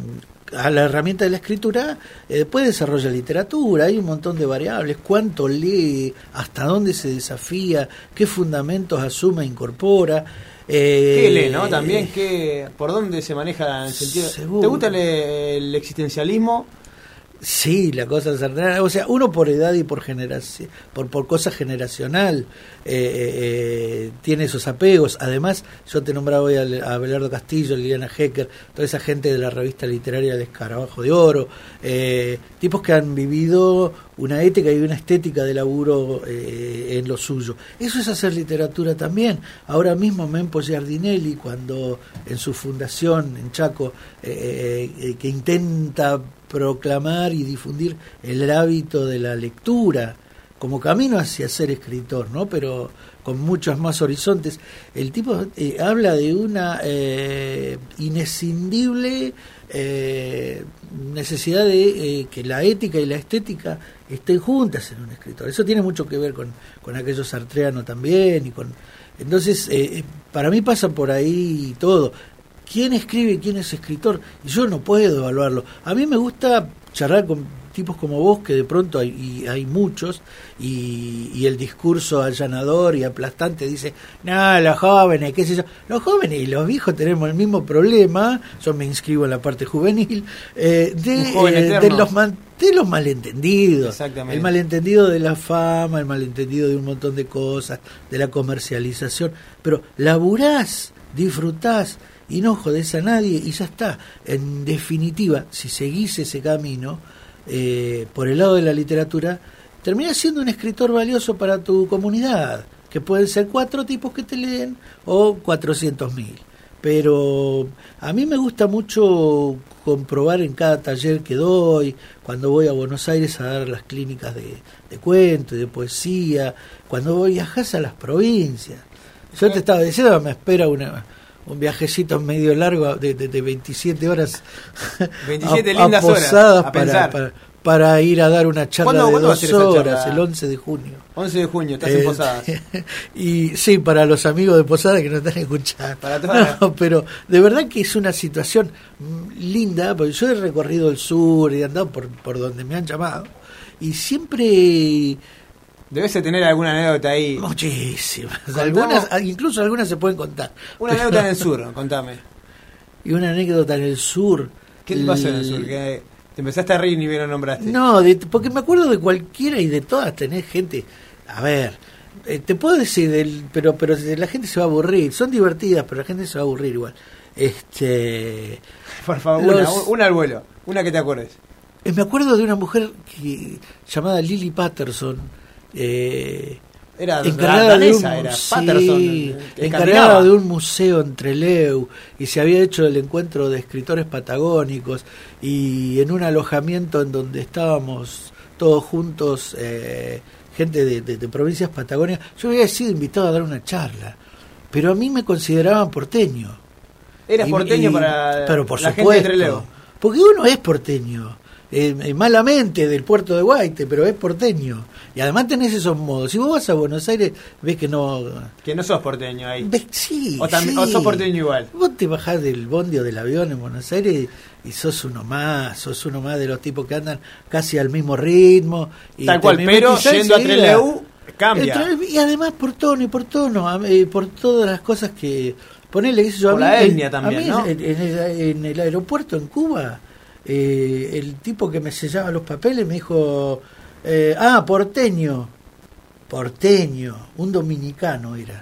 a la herramienta de la escritura, eh, después desarrolla literatura, hay un montón de variables, cuánto lee, hasta dónde se desafía, qué fundamentos asume e incorpora. Eh, ¿Qué lee, no? También, ¿qué, ¿por dónde se maneja en el sentido? Seguro. ¿Te gusta el, el existencialismo? Sí, la cosa cerrada, o sea, uno por edad y por generación, por por cosa generacional, eh, eh, tiene esos apegos. Además, yo te nombraba hoy a, a Abelardo Castillo, Liliana Hecker, toda esa gente de la revista literaria de Escarabajo de Oro, eh, tipos que han vivido una ética y una estética de laburo eh, en lo suyo. Eso es hacer literatura también. Ahora mismo Mempo Giardinelli, cuando en su fundación en Chaco, eh, eh, que intenta proclamar y difundir el hábito de la lectura como camino hacia ser escritor, ¿no? Pero con muchos más horizontes. El tipo eh, habla de una eh, inescindible eh, necesidad de eh, que la ética y la estética estén juntas en un escritor. Eso tiene mucho que ver con, con aquello sartreano también. Y con entonces, eh, para mí pasa por ahí todo. ¿Quién escribe y quién es escritor? Yo no puedo evaluarlo. A mí me gusta charlar con tipos como vos, que de pronto hay, y hay muchos, y, y el discurso allanador y aplastante dice, no, los jóvenes, qué sé yo. Los jóvenes y los viejos tenemos el mismo problema, yo me inscribo en la parte juvenil, eh, de, eh, de, los man, de los malentendidos. El malentendido de la fama, el malentendido de un montón de cosas, de la comercialización. Pero laburás, disfrutás, y no jodés a nadie, y ya está. En definitiva, si seguís ese camino, eh, por el lado de la literatura, terminás siendo un escritor valioso para tu comunidad, que pueden ser cuatro tipos que te leen o cuatrocientos mil. Pero a mí me gusta mucho comprobar en cada taller que doy, cuando voy a Buenos Aires a dar las clínicas de, de cuento y de poesía, cuando voy viajas a las provincias. Yo te estaba diciendo, me espera una... un viajecito medio largo de, de, de veintisiete horas veintisiete a, lindas a horas Posadas a para, para, para ir a dar una charla ¿Cuándo, de ¿cuándo dos horas, el once de junio. once de junio, estás eh, en Posadas. Y sí, para los amigos de Posadas que nos están escuchando. Para todas. No, pero de verdad que es una situación linda, porque yo he recorrido el sur y he andado por, por donde me han llamado, y siempre... Debes de tener alguna anécdota ahí. Muchísimas. Algunas, incluso algunas se pueden contar. Una anécdota en el sur, contame. Y una anécdota en el sur. ¿Qué te pasó en el sur? Que te empezaste a reír ni bien lo nombraste. No, de, porque me acuerdo de cualquiera y de todas tenés gente. A ver, eh, te puedo decir, del, pero pero la gente se va a aburrir. Son divertidas, pero la gente se va a aburrir igual. Este, Por favor, los, una, una al vuelo. Una que te acuerdes. Eh, me acuerdo de una mujer que, llamada Lily Patterson. Eh, era encargada danesa, de un, era sí, Patterson, encargada de un museo en Trelew, y se había hecho el encuentro de escritores patagónicos, y en un alojamiento en donde estábamos todos juntos, eh, gente de, de, de provincias patagónicas, yo había sido invitado a dar una charla, pero a mí me consideraban porteño. ¿Eras porteño y, para pero por la supuesto, gente de Trelew? Porque uno es porteño. Eh, malamente del puerto de Guaite, pero es porteño. Y además tenés esos modos. Si vos vas a Buenos Aires, ves que no... Que no sos porteño ahí. ¿Ves? Sí, o, también, sí. o sos porteño igual. Vos te bajás del bondi o del avión en Buenos Aires y sos uno más, sos uno más de los tipos que andan casi al mismo ritmo. Y tal cual, pero yendo a Trelew cambia. Y además por tono y por tono, eh, por todas las cosas que... Ponele, eso, por a la mí, etnia también, a mí, ¿no? En, en, el, en el aeropuerto en Cuba... Eh, el tipo que me sellaba los papeles me dijo, eh, ah, porteño, porteño, un dominicano era,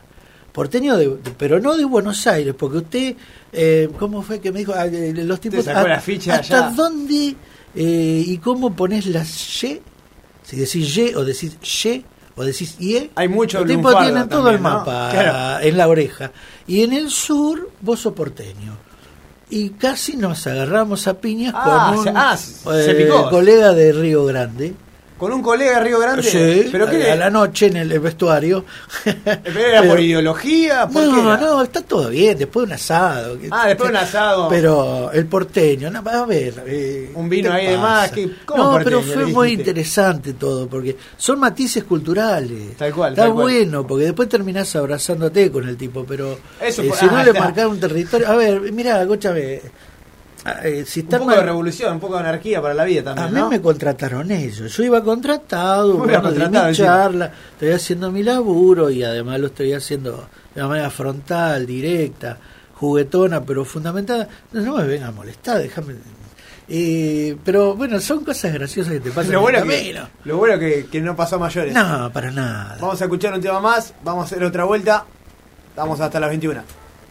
porteño, de, de- pero no de Buenos Aires, porque usted, eh, ¿cómo fue que me dijo? Ah, eh, los tipos, sacó a- la ficha ¿hasta allá. dónde eh, y cómo pones las Y? Si decís Y o decís Y o decís Y, Hay mucho los tipos lunfardo tienen todo también, el ¿no? mapa Claro. en la oreja. Y en el sur, vos sos porteño. Y casi nos agarramos a piñas Ah, con un se- ah, se eh, picó. colega de Río Grande. Con un colega de Río Grande. Sí, ¿Pero qué? a la noche en el vestuario. ¿Pero era por ideología? ¿Por qué No, era? no, está todo bien, después de un asado. Ah, después de un asado. Pero el porteño, no, a ver. eh, Un vino ¿qué ahí de pasa? más, ¿qué- cómo No, porteño, pero fue le muy dijiste? interesante todo, porque son matices culturales. Tal cual, Está tal cual. bueno, porque después terminás abrazándote con el tipo, pero Eso eh, fue- si ah, no le está. marcás un territorio. A ver, mirá, escúchame. ah, eh, si Un están poco mal- de revolución, un poco de anarquía para la vida también, a mí ¿no? me contrataron ellos. Yo iba contratado, Muy bien bueno, di contratado, mi encima. charla, estoy haciendo mi laburo y además lo estoy haciendo de una manera frontal, directa, juguetona, pero fundamentada. No, no me venga a molestar, déjame. Eh, pero bueno, son cosas graciosas que te pasan Lo en bueno, el que, camino. lo bueno que, que no pasó a mayores. No, para nada. Vamos a escuchar un tema más, vamos a hacer otra vuelta. Vamos hasta las veintiuna.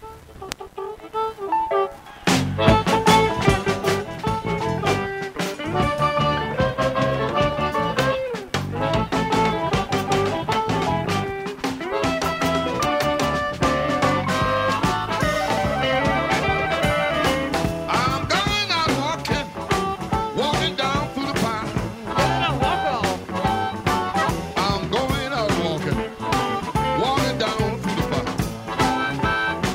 I'm going out walking, walking down through the park. I'm going out walking, walking down through the park.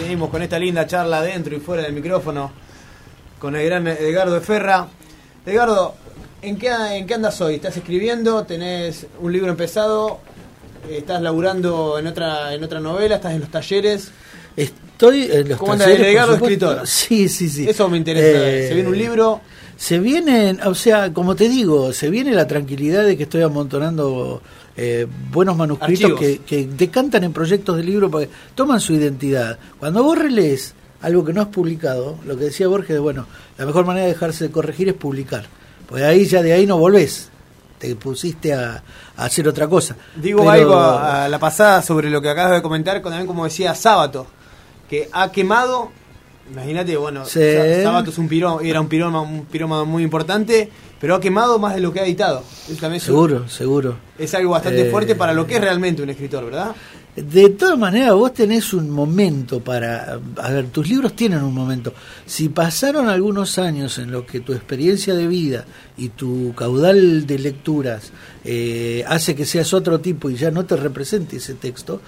Seguimos con esta linda charla dentro y fuera del micrófono con el gran Edgardo Efferra. Edgardo, ¿en qué, ¿en qué andas hoy? ¿Estás escribiendo? ¿Tenés un libro empezado? ¿Estás laburando en otra en otra novela? ¿Estás en los talleres? Estoy en los ¿Cómo anda talleres, el Edgardo por supuesto. escritor? Sí, sí, sí. Eso me interesa. Eh, ¿Se viene un libro? Se vienen, o sea, como te digo, se viene la tranquilidad de que estoy amontonando eh, buenos manuscritos que, que decantan en proyectos de libro porque toman su identidad. Cuando vos relees algo que no has publicado, lo que decía Borges, bueno, la mejor manera de dejarse de corregir es publicar. Pues ahí ya de ahí no volvés. Te pusiste a, a hacer otra cosa. Digo Pero, algo a, a la pasada sobre lo que acabas de comentar, también como decía Sábato, que ha quemado, imagínate, bueno, sí. Sábato es un piró, era un pirómano, un pirómano muy importante, pero ha quemado más de lo que ha editado. Eso también seguro, es, seguro. Es algo bastante eh, fuerte para lo que es realmente un escritor, ¿verdad? De todas maneras, vos tenés un momento para... A ver, tus libros tienen un momento. Si pasaron algunos años en los que tu experiencia de vida y tu caudal de lecturas eh, hace que seas otro tipo y ya no te represente ese texto,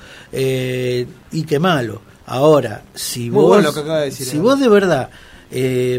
eh, y qué malo. Ahora, si Muy vos, bueno lo que acaba de decir, si vos de verdad eh,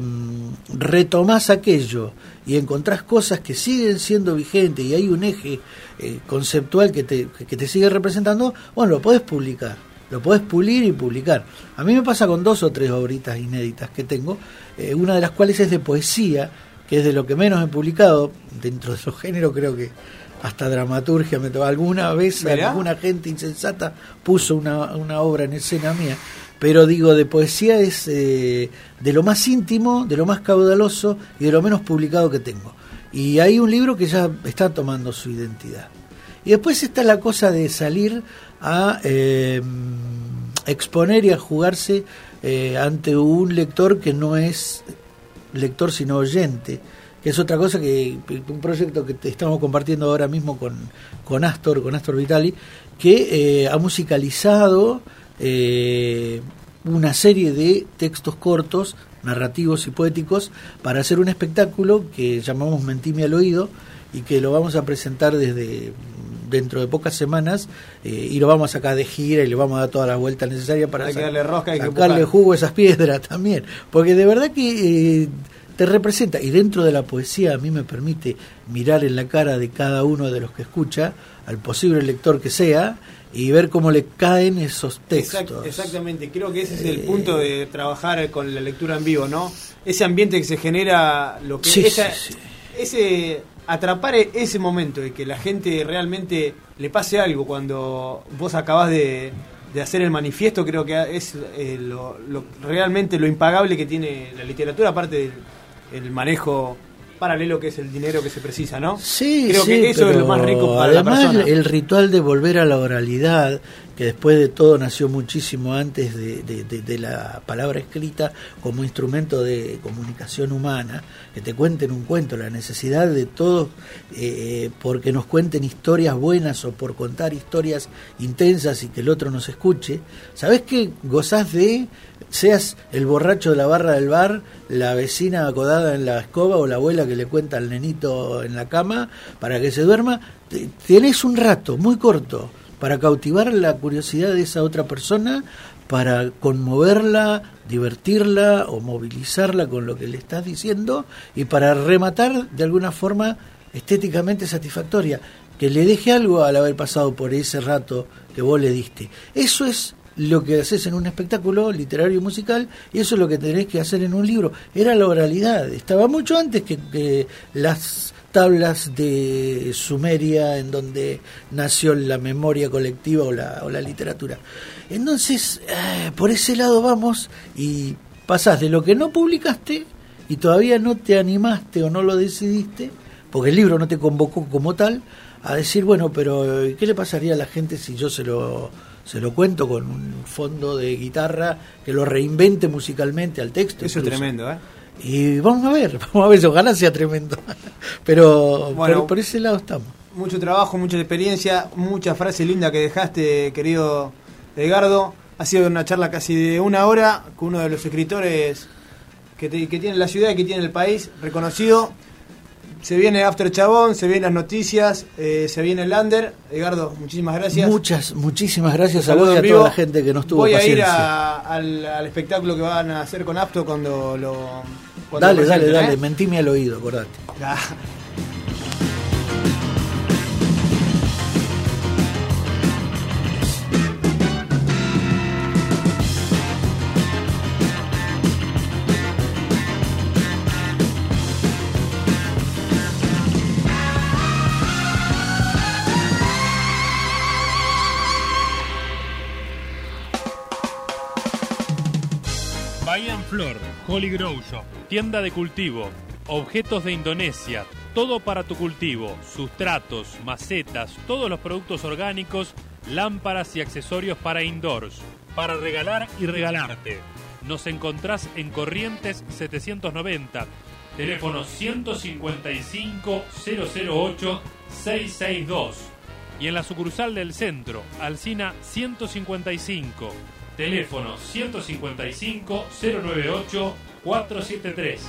retomás aquello y encontrás cosas que siguen siendo vigentes y hay un eje eh, conceptual que te, que te sigue representando, bueno, lo podés publicar, lo podés pulir y publicar. A mí me pasa con dos o tres obritas inéditas que tengo, eh, una de las cuales es de poesía, que es de lo que menos he publicado, dentro de los géneros creo que hasta dramaturgia me tocó. Alguna vez ¿Mirá? alguna gente insensata puso una, una obra en escena mía, pero digo, de poesía es eh, de lo más íntimo, de lo más caudaloso y de lo menos publicado que tengo. Y hay un libro que ya está tomando su identidad. Y después está la cosa de salir a eh, exponer y a jugarse eh, ante un lector que no es lector sino oyente, que es otra cosa, que un proyecto que te estamos compartiendo ahora mismo con, con Astor, con Astor Vitali, que eh, ha musicalizado eh, una serie de textos cortos, narrativos y poéticos, para hacer un espectáculo que llamamos Mentime al oído, y que lo vamos a presentar desde dentro de pocas semanas, eh, y lo vamos a sacar de gira y le vamos a dar toda la vuelta necesaria para hay que sac- darle rosca, hay que sacarle empujar. jugo a esas piedras también, porque de verdad que eh, te representa, y dentro de la poesía a mí me permite mirar en la cara de cada uno de los que escucha, al posible lector que sea, y ver cómo le caen esos textos. Exact, exactamente, creo que ese es el eh, punto de trabajar con la lectura en vivo, ¿no? Ese ambiente que se genera, lo que sí, esa, sí, sí. ese atrapar ese momento de que la gente realmente le pase algo cuando vos acabás de, de hacer el manifiesto, creo que es eh, lo, lo, realmente lo impagable que tiene la literatura, aparte del el manejo paralelo que es el dinero que se precisa, ¿no? Sí, creo sí, que eso es lo más rico para además la persona. El ritual de volver a la oralidad, que después de todo nació muchísimo antes de, de, de, de la palabra escrita como instrumento de comunicación humana, que te cuenten un cuento, la necesidad de todos eh, porque nos cuenten historias buenas o por contar historias intensas y que el otro nos escuche. ¿Sabés que gozás de, seas el borracho de la barra del bar, la vecina acodada en la escoba o la abuela que le cuenta al nenito en la cama para que se duerma? Tenés un rato muy corto para cautivar la curiosidad de esa otra persona, para conmoverla, divertirla o movilizarla con lo que le estás diciendo, y para rematar de alguna forma estéticamente satisfactoria, que le deje algo al haber pasado por ese rato que vos le diste. Eso es lo que haces en un espectáculo literario y musical, y eso es lo que tenés que hacer en un libro. Era la oralidad, estaba mucho antes que, que las tablas de Sumeria, en donde nació la memoria colectiva o la, o la literatura. Entonces, eh, por ese lado vamos, y pasás de lo que no publicaste y todavía no te animaste o no lo decidiste, porque el libro no te convocó como tal, a decir, bueno, pero ¿qué le pasaría a la gente si yo se lo... se lo cuento con un fondo de guitarra que lo reinvente musicalmente al texto? Eso incluso. Es tremendo, ¿eh? Y vamos a ver, vamos a ver, ojalá sea tremendo. Pero bueno, por, por ese lado estamos. Mucho trabajo, mucha experiencia, mucha frase linda que dejaste, querido Edgardo. Ha sido una charla casi de una hora con uno de los escritores que, te, que tiene la ciudad y que tiene el país, reconocido. Se viene After Chabón, se vienen las noticias, eh, se viene el Under. Edgardo, muchísimas gracias. Muchas, muchísimas gracias a Saludos vos y a en vivo. toda la gente que nos tuvo Voy paciencia. a ir a- al, al espectáculo que van a hacer con Apto cuando lo... cuando Dale, lo dale, presenten, dale, ¿eh? mentime al oído, acordate. Ah. Bahía en Flor, Holy Grow Shop, tienda de cultivo, objetos de Indonesia, todo para tu cultivo, sustratos, macetas, todos los productos orgánicos, lámparas y accesorios para indoors, para regalar y regalarte. Nos encontrás en Corrientes setecientos noventa, teléfono ciento cincuenta y cinco, cero cero ocho, seiscientos sesenta y dos. Y en la sucursal del centro, Alsina ciento cincuenta y cinco, teléfono ciento cincuenta y cinco, cero noventa y ocho, cuatrocientos setenta y tres.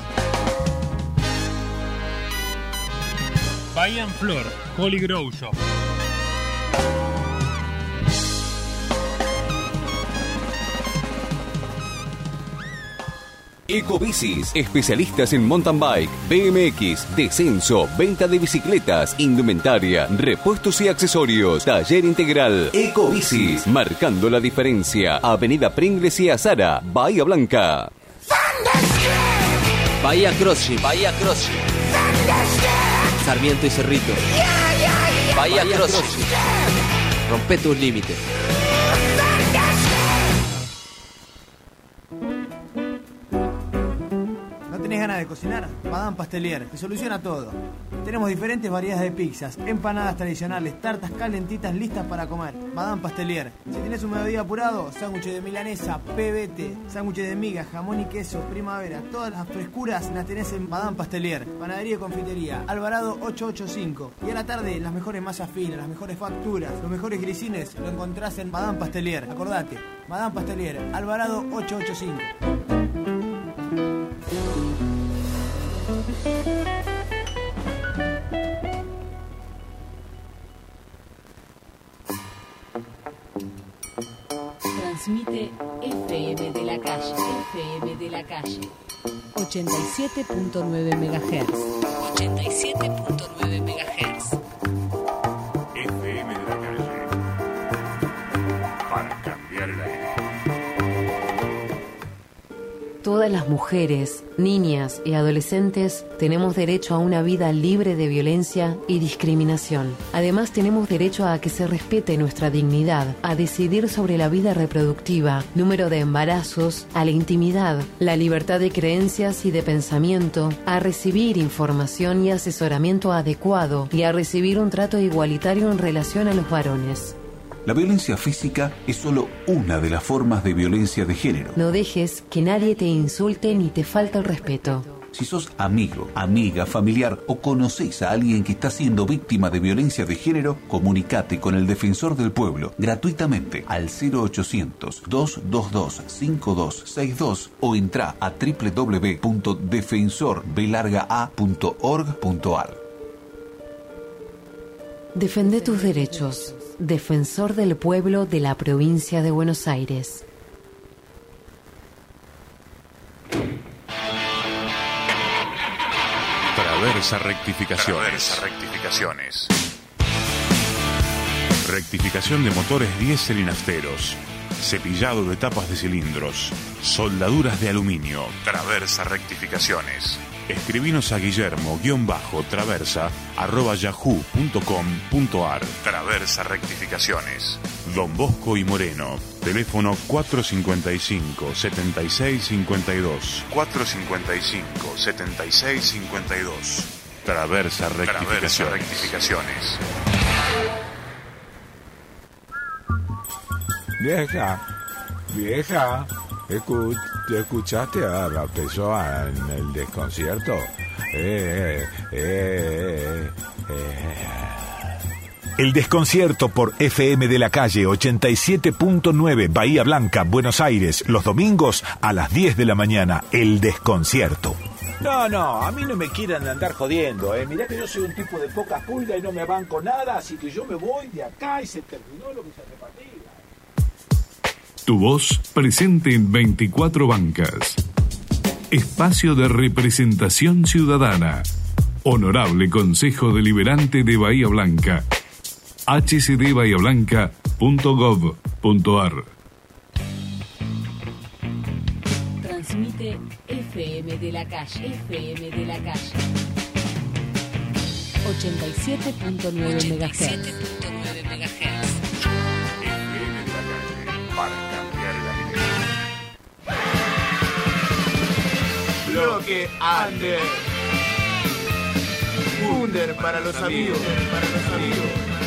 Bahía en Flor, Holy Grow Shop. Ecobicis, especialistas en mountain bike, B M X, descenso, venta de bicicletas, indumentaria, repuestos y accesorios, taller integral. Ecobicis, marcando la diferencia. Avenida Pringles y Azara, Bahía Blanca. Bahía Crossing, Bahía Crossing. Sarmiento y Cerrito. Bahía Crossing. Rompe tus límites. ¿No tenés ganas de cocinar? Madame Pastelier, te soluciona todo. Tenemos diferentes variedades de pizzas, empanadas tradicionales, tartas calentitas listas para comer. Madame Pastelier. Si tenés un mediodía apurado, sándwiches de milanesa, pebete, sándwiches de miga, jamón y queso, primavera. Todas las frescuras las tenés en Madame Pastelier. Panadería y confitería, Alvarado ochocientos ochenta y cinco. Y a la tarde, las mejores masas finas, las mejores facturas, los mejores grisines, lo encontrás en Madame Pastelier. Acordate, Madame Pastelier, Alvarado ochocientos ochenta y cinco. Transmite F M de la calle, F M de la calle. ochenta y siete punto nueve megahertz. ochenta y siete punto nueve megahertz. F M de la calle. Para cambiar el aire. Todas las mujeres, niñas y adolescentes tenemos derecho a una vida libre de violencia y discriminación. Además, tenemos derecho a que se respete nuestra dignidad, a decidir sobre la vida reproductiva, número de embarazos, a la intimidad, la libertad de creencias y de pensamiento, a recibir información y asesoramiento adecuado y a recibir un trato igualitario en relación a los varones. La violencia física es solo una de las formas de violencia de género. No dejes que nadie te insulte ni te falte el respeto. Si sos amigo, amiga, familiar o conocés a alguien que está siendo víctima de violencia de género, comunicate con el Defensor del Pueblo gratuitamente al cero ochocientos, dos dos dos, cinco dos seis dos o entra a doble u doble u doble u punto defensor b larga a punto org punto a r. Defende tus derechos. Defensor del Pueblo de la Provincia de Buenos Aires. Traversa rectificaciones. Traversa rectificaciones. Rectificación de motores diésel y nafteros. Cepillado de tapas de cilindros. Soldaduras de aluminio. Traversa rectificaciones. Escribinos a Guillermo-Traversa arroba yahoo punto com punto ar. Traversa Rectificaciones. Don Bosco y Moreno. Teléfono cuatro cinco cinco, siete seis cinco dos. cuatro cinco cinco, siete seis cinco dos. Traversa Rectificaciones. Traversa Rectificaciones. Vieja, vieja. Escu- ¿Escuchaste a la persona en el desconcierto? Eh, eh, eh, eh. El Desconcierto por F M de la Calle ochenta y siete punto nueve, Bahía Blanca, Buenos Aires, los domingos a las diez de la mañana. El Desconcierto. No, no, a mí no me quieran andar jodiendo, ¿eh? Mirá que yo soy un tipo de poca pulga y no me banco nada, así que yo me voy de acá y se terminó lo que se repartía. Tu voz presente en veinticuatro bancas. Espacio de representación ciudadana. Honorable Consejo Deliberante de Bahía Blanca. h c d bahía blanca punto gov punto a r. Transmite F M de la Calle. F M de la Calle. ochenta y siete punto nueve megahertz. F M de la Calle, para cambiar la vida. Bloque Under. Under para los amigos. Para los amigos.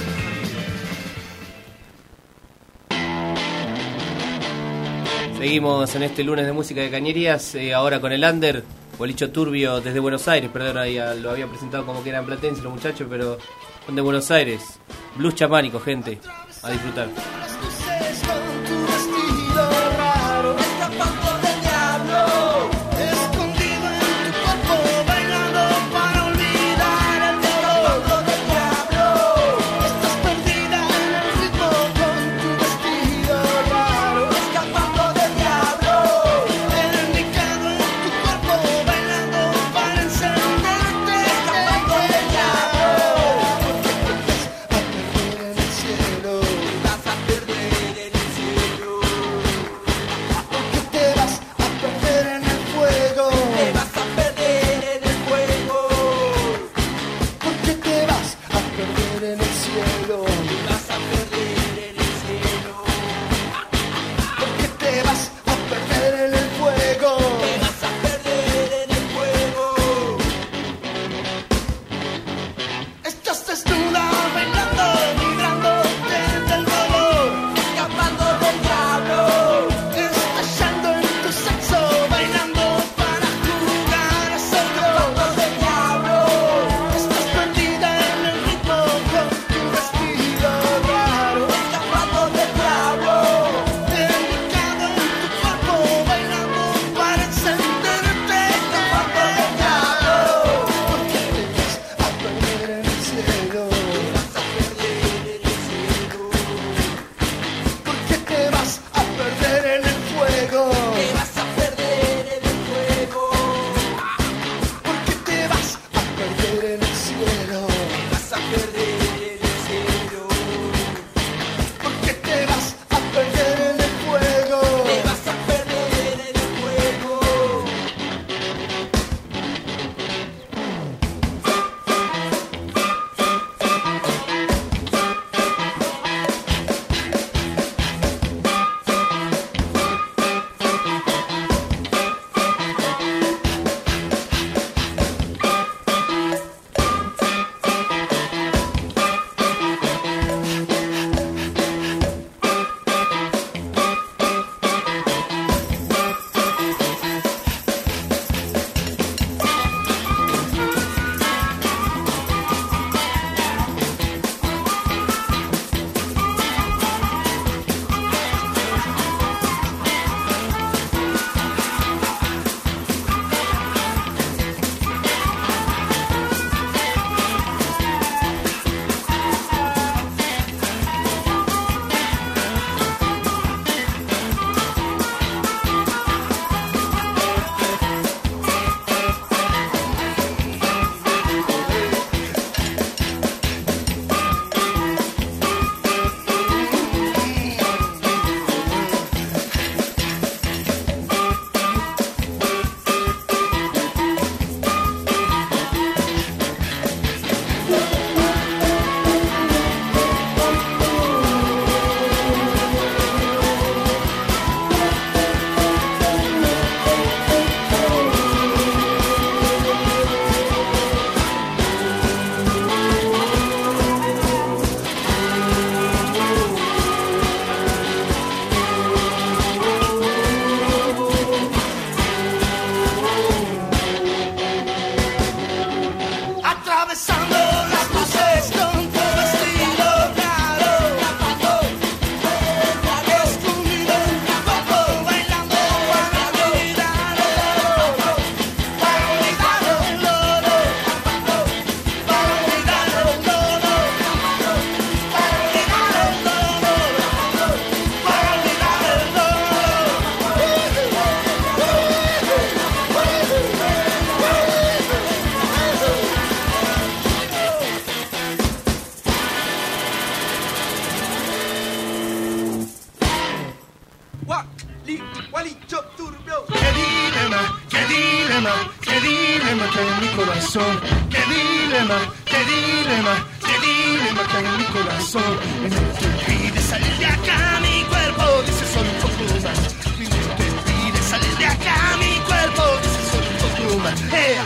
Seguimos en este lunes de música de cañerías, eh, ahora con el Under, bolicho turbio desde Buenos Aires, perdón, ahí a- lo había presentado como que eran platenses los muchachos, pero son de Buenos Aires. Blues chamánico, gente, a disfrutar. Vas a perder el cielo. Gualicho turbio. Qué dilema, qué dilema, qué dilema que hay en mi corazón. Qué dilema, qué dilema, qué dilema que hay en mi corazón. En el que pide salir de acá, mi cuerpo dice solo un poco más. En el que pide salir de acá, mi cuerpo dice solo un poco más. Hey.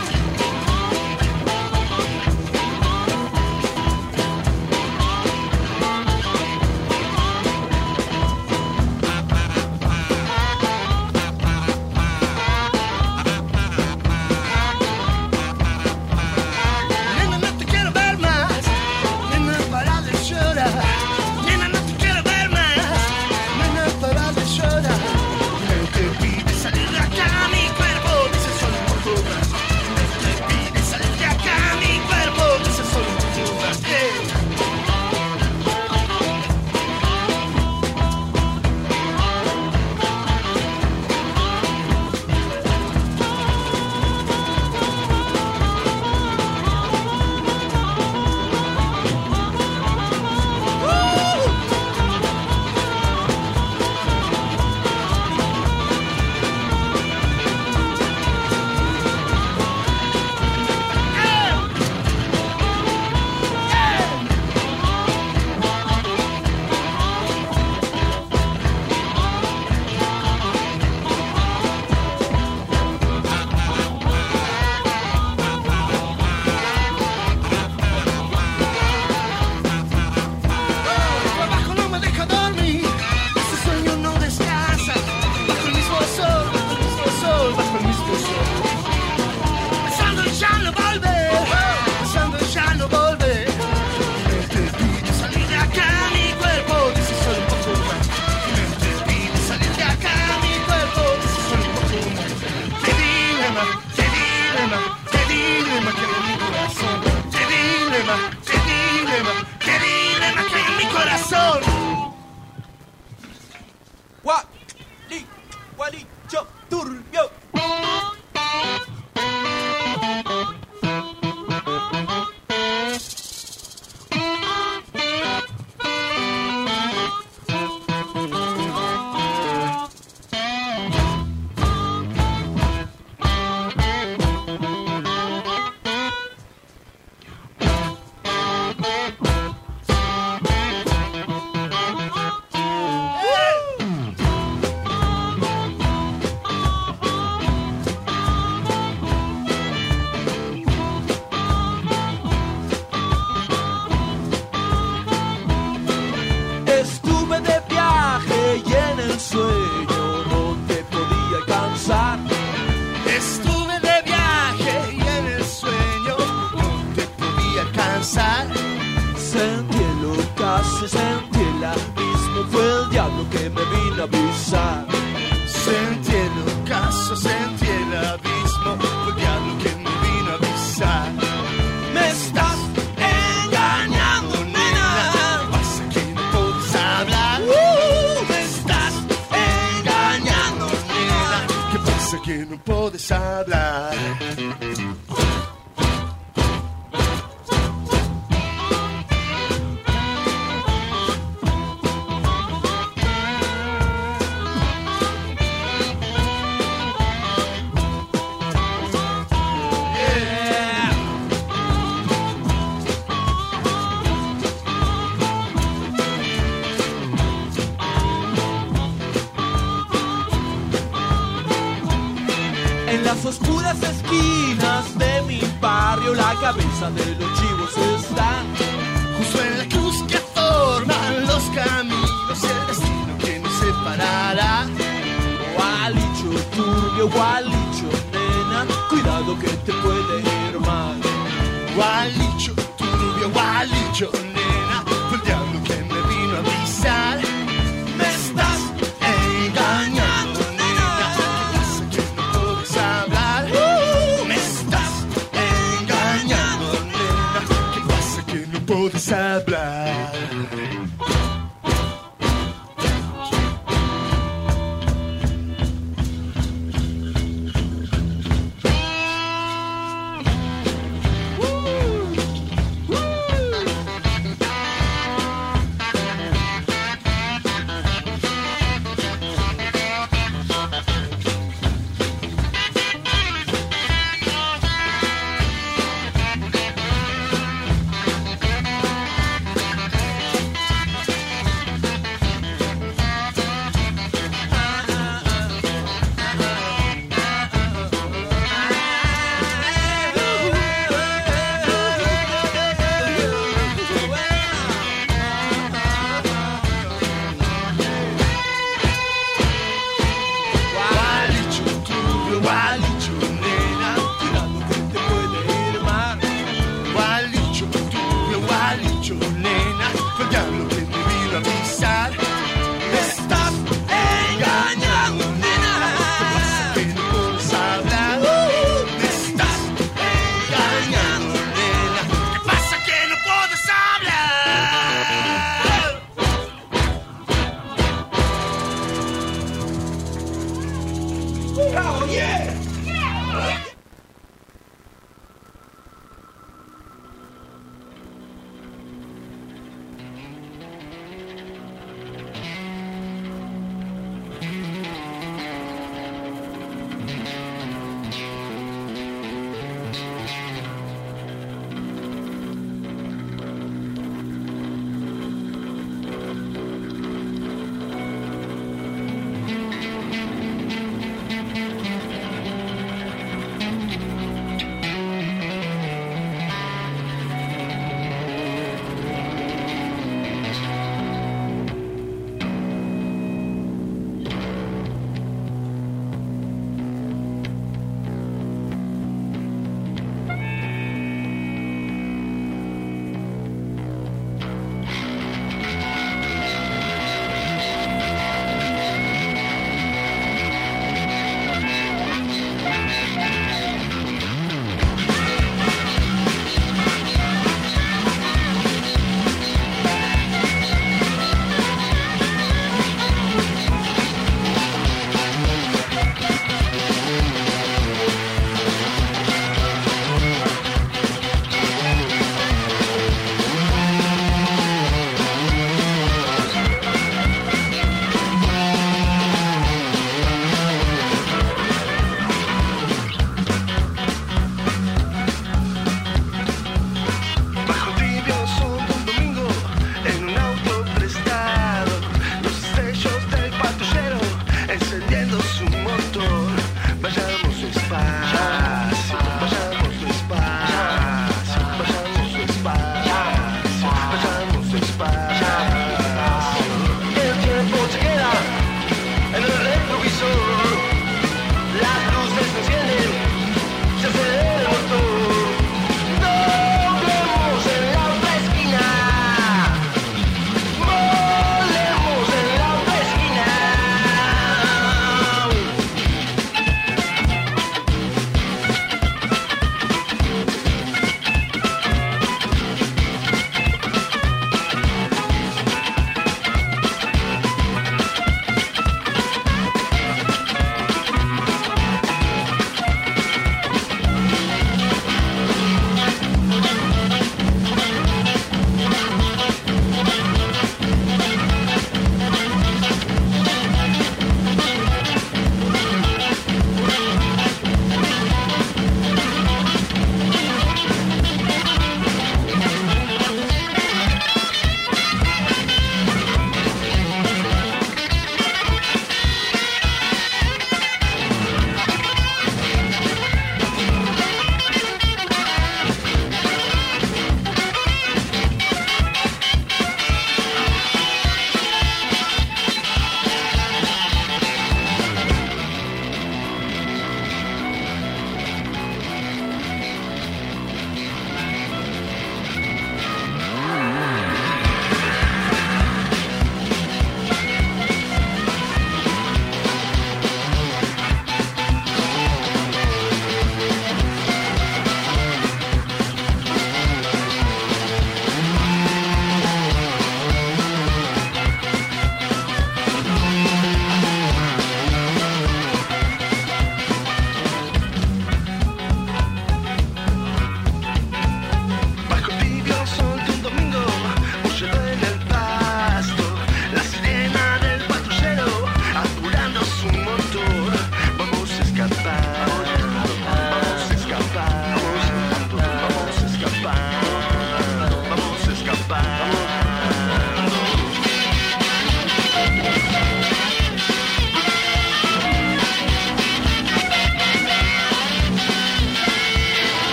En las oscuras esquinas de mi barrio la cabeza de los chivos está justo en la cruz que forman los caminos y el destino que nos separará. Gualicho turbio, gualicho nena, cuidado que te puede ir mal. Gualicho turbio, gualicho nena, fue el diablo que me vino a avisar. Me estás engañando, nena, ¿qué pasa que no puedes hablar? Uh, me estás engañando, nena, ¿qué pasa que no puedes hablar? Yeah!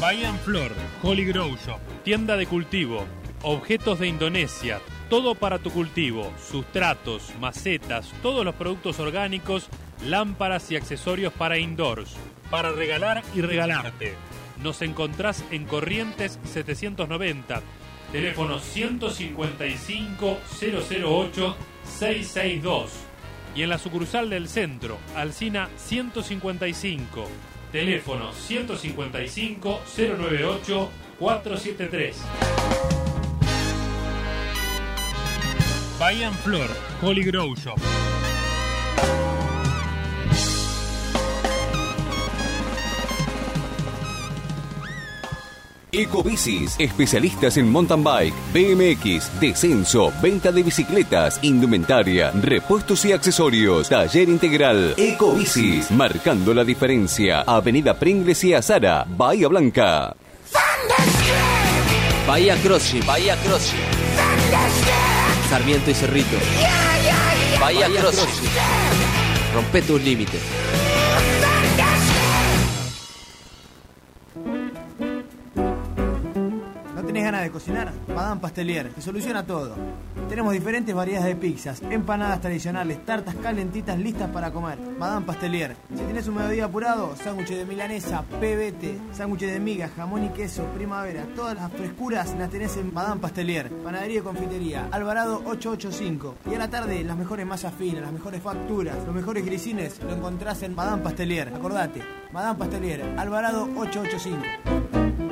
Bahía en Flor, Holy Grow Shop, tienda de cultivo, objetos de Indonesia, todo para tu cultivo, sustratos, macetas, todos los productos orgánicos, lámparas y accesorios para indoors, para regalar y regalarte. Nos encontrás en Corrientes setecientos noventa, teléfono ciento cincuenta y cinco, cero cero ocho, seiscientos sesenta y dos. Y en la sucursal del centro, Alsina ciento cincuenta y cinco, teléfono ciento cincuenta y cinco, cero noventa y ocho, cuatrocientos setenta y tres. Bahía en Flor, Holy Grow Shop. Ecobicis, especialistas en mountain bike, B M X, descenso, venta de bicicletas, indumentaria, repuestos y accesorios, taller integral. Ecobicis, marcando la diferencia. Avenida Pringles y Azara, Bahía Blanca. Bahía CrossFit, Bahía CrossFit. Sarmiento y Cerrito. Bahía CrossFit. Rompe tus límites. ¿Tenés ganas de cocinar? Madame Pastelier te soluciona todo. Tenemos diferentes variedades de pizzas, empanadas tradicionales, tartas calentitas listas para comer. Madame Pastelier. Si tenés un mediodía apurado, sándwiches de milanesa, pebete, sándwiches de miga, jamón y queso, primavera. Todas las frescuras las tenés en Madame Pastelier. Panadería y confitería, Alvarado ochocientos ochenta y cinco. Y a la tarde, las mejores masas finas, las mejores facturas, los mejores grisines, lo encontrás en Madame Pastelier. Acordate, Madame Pastelier, Alvarado ochocientos ochenta y cinco.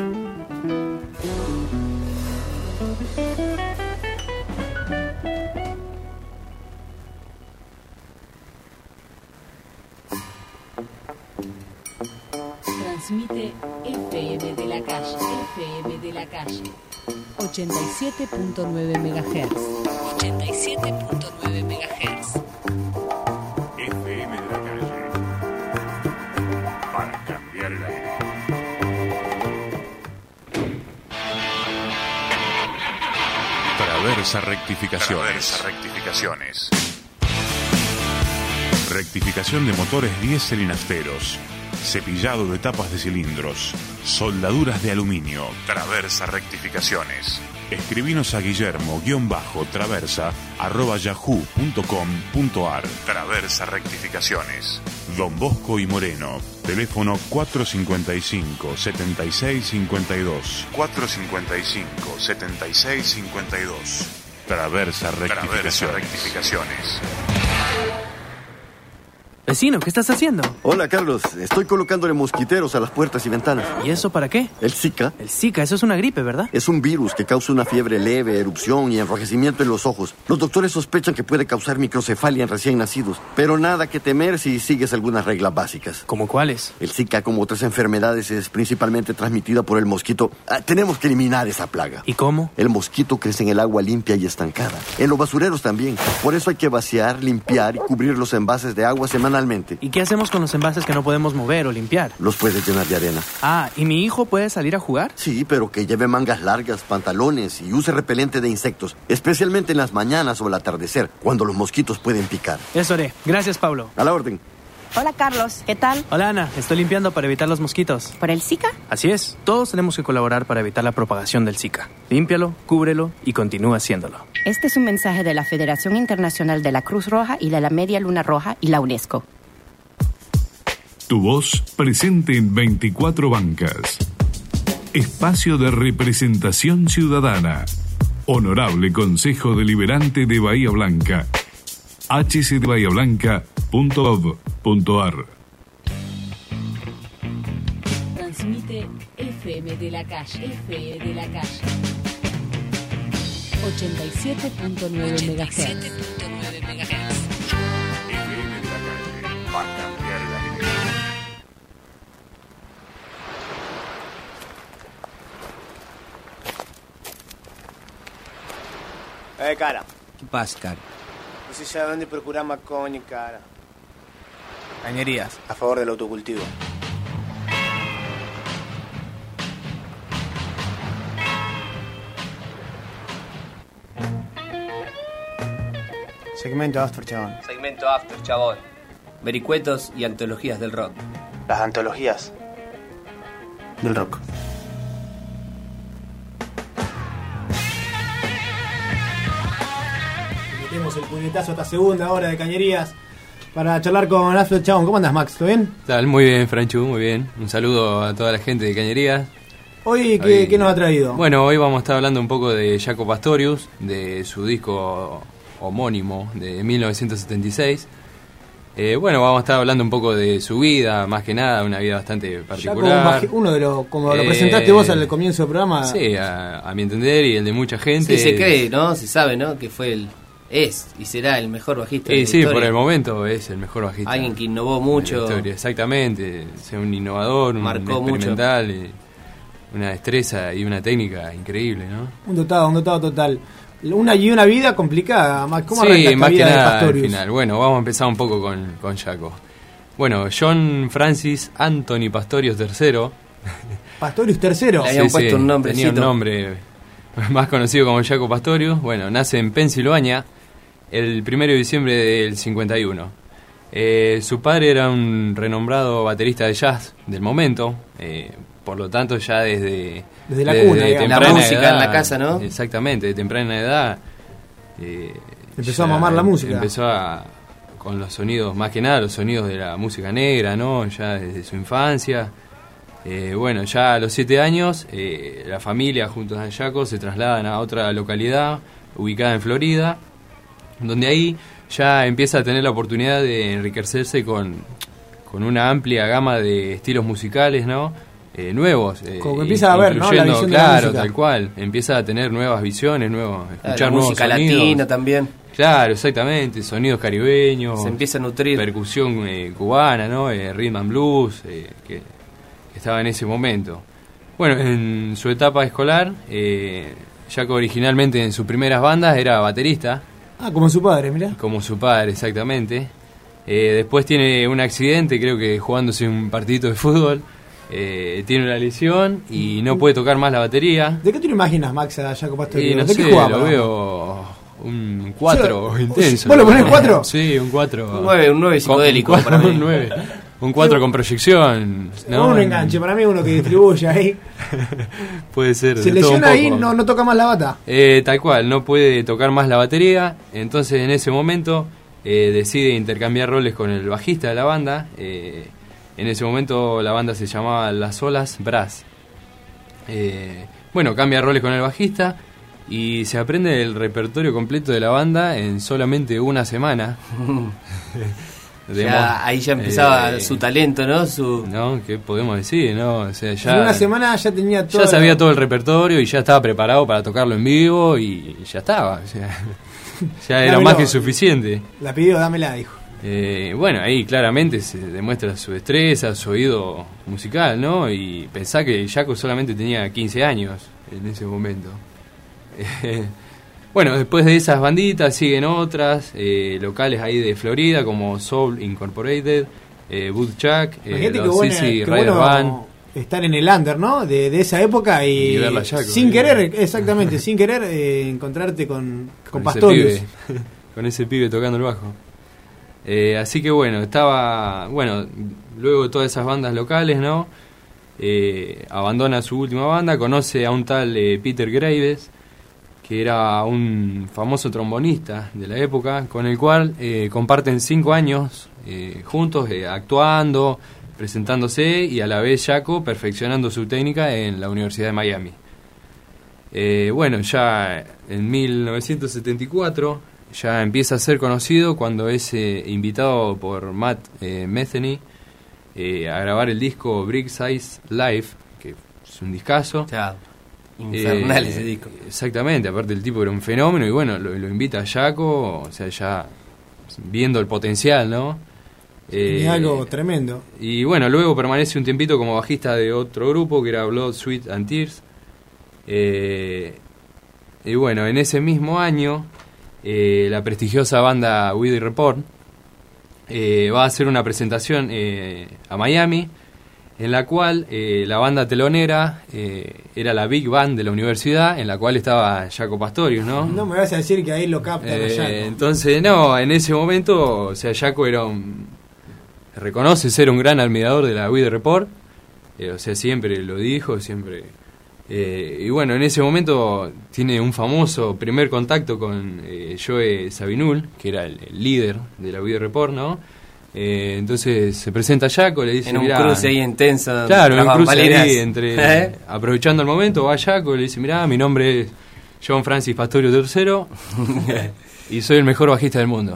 Transmite F M de la calle, F M de la calle, ochenta y siete punto nueve megahertz, ochenta y siete punto nueve megahertz. F M de la calle, para cambiar el aire. Traversa rectificaciones. Traversa rectificaciones. Rectificación de motores diésel y nafteros. Cepillado de tapas de cilindros. Soldaduras de aluminio. Traversa rectificaciones. Escribinos a Guillermo-Traversa arroba yahoo punto com punto ar. Traversa rectificaciones. Don Bosco y Moreno. Teléfono cuatro cinco cinco, siete seis cinco dos. cuatro cinco cinco, siete seis cinco dos. Traversa rectificaciones. Traversa rectificaciones. Vecino, ¿qué estás haciendo? Hola, Carlos. Estoy colocándole mosquiteros a las puertas y ventanas. ¿Y eso para qué? El Zika. El Zika, eso es una gripe, ¿verdad? Es un virus que causa una fiebre leve, erupción y enrojecimiento en los ojos. Los doctores sospechan que puede causar microcefalia en recién nacidos, pero nada que temer si sigues algunas reglas básicas. ¿Cómo cuáles? El Zika, como otras enfermedades, es principalmente transmitida por el mosquito. Ah, tenemos que eliminar esa plaga. ¿Y cómo? El mosquito crece en el agua limpia y estancada. En los basureros también. Por eso hay que vaciar, limpiar y cubrir los envases de agua semanalmente. ¿Y qué hacemos con los envases que no podemos mover o limpiar? Los puedes llenar de arena. Ah, ¿y mi hijo puede salir a jugar? Sí, pero que lleve mangas largas, pantalones y use repelente de insectos, especialmente en las mañanas o al atardecer, cuando los mosquitos pueden picar. Eso haré. Gracias, Pablo. A la orden. Hola, Carlos. ¿Qué tal? Hola, Ana. Estoy limpiando para evitar los mosquitos. ¿Por el Zika? Así es. Todos tenemos que colaborar para evitar la propagación del Zika. Límpialo, cúbrelo y continúa haciéndolo. Este es un mensaje de la Federación Internacional de la Cruz Roja y de la Media Luna Roja y la UNESCO. Tu voz presente en veinticuatro bancas. Espacio de representación ciudadana. Honorable Consejo Deliberante de Bahía Blanca. h c de bahía blanca punto gov punto ar. Transmite F M de la calle, F M de la calle, ochenta y siete punto nueve megahertz. F M de la calle, para cambiar el aire. Eh, cara. ¿Qué pasa, cara? No sé ya dónde procurar macoña, cara. Cañerías, a favor del autocultivo. Segmento After, chabón. Segmento After, chabón. Vericuetos y antologías del rock. Las antologías del rock. metemos el puñetazo a esta segunda hora de Cañerías para charlar con After Chabón. ¿Cómo andas, Max? ¿Todo bien? Tal, muy bien, Franchu, muy bien. Un saludo a toda la gente de Cañerías. Hoy, ¿qué, hoy, ¿qué nos ha traído? Bueno, hoy vamos a estar hablando un poco de Jaco Pastorius, de su disco homónimo de mil novecientos setenta y seis. Eh, bueno, vamos a estar hablando un poco de su vida, más que nada, una vida bastante particular. Como uno de los, como lo presentaste eh, vos al comienzo del programa. Sí, a, a mi entender y el de mucha gente. Sí, se cree, ¿no? Se sabe, ¿no? Que fue el, es y será el mejor bajista eh, de la sí, historia. Por el momento es el mejor bajista. Alguien que innovó mucho. Historia, exactamente, sea un innovador, marcó un experimental, mucho. Una destreza y una técnica increíble, ¿no? Un dotado, un dotado total. Una y una vida complicada, Max. ¿Cómo sí, arranca esta más vida que nada de Pastorius? Al final. Bueno, vamos a empezar un poco con, con Jaco. Bueno, John Francis Anthony Pastorius tercero. ¿Pastorius tercero? Le habían sí, puesto sí, un nombre. Tenía un nombre más conocido como Jaco Pastorius. Bueno, nace en Pensilvania el primero de diciembre del cincuenta y uno. Eh, su padre era un renombrado baterista de jazz del momento. Eh, por lo tanto, ya desde... Desde la cuna, de la música edad, en la casa, ¿no? Exactamente, de temprana edad. Eh, empezó a mamar la música. Empezó a, con los sonidos, más que nada los sonidos de la música negra, ¿no? Ya desde su infancia. Eh, bueno, ya a los siete años, eh, la familia junto a Jaco se trasladan a otra localidad ubicada en Florida, donde ahí ya empieza a tener la oportunidad de enriquecerse con, con una amplia gama de estilos musicales, ¿no? Eh, nuevos. Eh, Como que empieza a ver, ¿no? La visión claro, de la música. Tal cual. Empieza a tener nuevas visiones, nuevos, escuchar claro, nuevos música sonidos. latina también. Claro, exactamente. Sonidos caribeños. Se empieza a nutrir. Percusión eh, cubana, ¿no? Eh, rhythm and blues, eh, que, que estaba en ese momento. Bueno, en su etapa escolar, eh, Jaco originalmente en sus primeras bandas era baterista. Ah, como su padre, mirá. Como su padre, exactamente. Eh, después tiene un accidente, creo que jugándose un partidito de fútbol. Eh, tiene una lesión y no puede tocar más la batería. ¿De qué te lo imaginas, Max, a Jaco Pastorius? Y no ¿De sé, qué jugaba? Lo veo un cuatro intenso. ¿Vos lo ponés cuatro? Sí, un cuatro. Un nueve, un nueve psicodélico con, para mí. Un nueve. Un cuatro con proyección. ¿No? Un enganche, para mí uno que distribuye ahí. Puede ser. Se lesiona ahí, no, no toca más la bata. Eh, tal cual, no puede tocar más la batería. Entonces en ese momento eh, decide intercambiar roles con el bajista de la banda. Eh, En ese momento la banda se llamaba Las Olas Brass. Eh, bueno, cambia roles con el bajista y se aprende el repertorio completo de la banda en solamente una semana. Ya, ahí ya empezaba eh, su talento, ¿no? Su... ¿No? ¿Qué podemos decir? ¿No? O sea, ya, en una semana ya tenía todo. Ya sabía todo el repertorio y ya estaba preparado para tocarlo en vivo y ya estaba. O sea, ya era dámelo, más que suficiente. La pidió, dámela, dijo. Eh, bueno, ahí claramente se demuestra su destreza, su oído musical, ¿no? Y pensá que Jaco solamente tenía quince años en ese momento. Eh, bueno, después de esas banditas siguen otras eh, locales ahí de Florida como Soul Incorporated, eh, Woodchuck, eh, los bueno, Sissy Rider Band. Estar en el under, ¿no? De, de esa época y, y verla Jaco, sin eh. querer, exactamente, sin querer eh, encontrarte con, con, con Pastorius. Ese pibe, con ese pibe tocando el bajo. Eh, así que bueno, estaba, bueno, luego de todas esas bandas locales, ¿no? Eh, abandona su última banda, conoce a un tal eh, Peter Graves, que era un famoso trombonista de la época, con el cual eh, comparten cinco años eh, juntos, eh, actuando, presentándose y a la vez Jaco perfeccionando su técnica en la Universidad de Miami. Eh, bueno, ya en mil novecientos setenta y cuatro ya empieza a ser conocido cuando es eh, invitado por Matt eh, Metheny eh, a grabar el disco Brick Size Live, que es un discazo. Claro, infernal eh, ese disco. Exactamente, aparte el tipo era un fenómeno y bueno, lo, lo invita a Jaco, o sea, ya viendo el potencial, ¿no? Eh, algo tremendo. Y bueno, luego permanece un tiempito como bajista de otro grupo que era Blood, Sweat and Tears. Eh, y bueno, en ese mismo año eh, la prestigiosa banda We The Report eh, va a hacer una presentación eh, a Miami, en la cual eh, la banda telonera eh, era la Big Band de la universidad, en la cual estaba Jaco Pastorius, ¿no? No me vas a decir que ahí lo captan eh, a Jaco. Entonces, no, en ese momento, o sea, Jaco era un... reconoce ser un gran admirador de la We The Report, eh, o sea, siempre lo dijo, siempre Eh, y bueno, en ese momento tiene un famoso primer contacto con eh, Joe Sabinul, que era el, el líder de la Weather Report, ¿no? Eh, entonces se presenta a Jaco, le dice... En un cruce ahí intenso. Claro, en un cruce bambalinas. ahí, entre, ¿Eh? aprovechando el momento, va a Jaco, le dice, mirá, mi nombre es John Francis Pastorio tercero y soy el mejor bajista del mundo.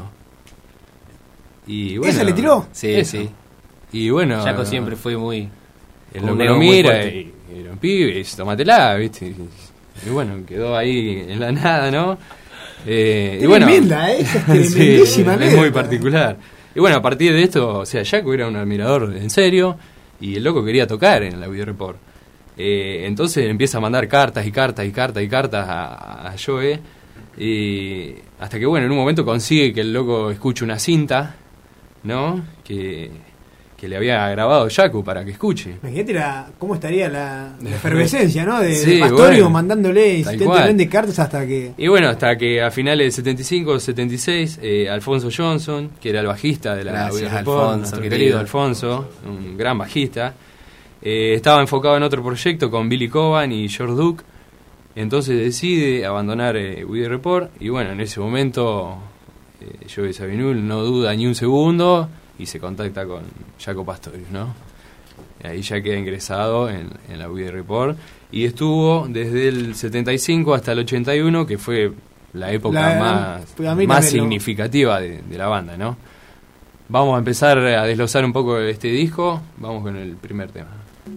Y bueno, ¿Esa le tiró? Sí, eso. sí. Y bueno... Jaco siempre fue muy... El un loco ego lo muy mira fuerte. y, y era un pibe, y tómatela, ¿viste? Y, y bueno, quedó ahí en la nada, ¿no? Eh, y bueno, Tremenda, ¿eh? Esa es sí, tremendísima es anécdota. muy particular. Y bueno, a partir de esto, o sea, Jaco era un admirador en serio y el loco quería tocar en la Weather Report. Eh, entonces empieza a mandar cartas y cartas y cartas y cartas a, a Joe, y hasta que, bueno, en un momento consigue que el loco escuche una cinta, ¿no? Que, que le había grabado Jaco para que escuche. Imagínate la, cómo estaría la, la efervescencia, ¿no? De, Sí, de Pastorio bueno, mandándole tal insistentemente cual. cartas hasta que... Y bueno, hasta que a finales del setenta y cinco, setenta y seis, eh, Alfonso Johnson, que era el bajista de la Gracias, Weather Report, Alfonso, nuestro querido. querido Alfonso, un gran bajista, eh, estaba enfocado en otro proyecto con Billy Coban y George Duke, entonces decide abandonar eh, Weather Report, y bueno, en ese momento eh, Joe Sabinul no duda ni un segundo y se contacta con Jaco Pastorius, ¿no? Y ahí ya queda ingresado en, en la Weather Report y estuvo desde el setenta y cinco hasta el ochenta y uno, que fue la época La- más, a mí más también lo- significativa de, de la banda, ¿no? Vamos a empezar a desglosar un poco este disco. Vamos con el primer tema.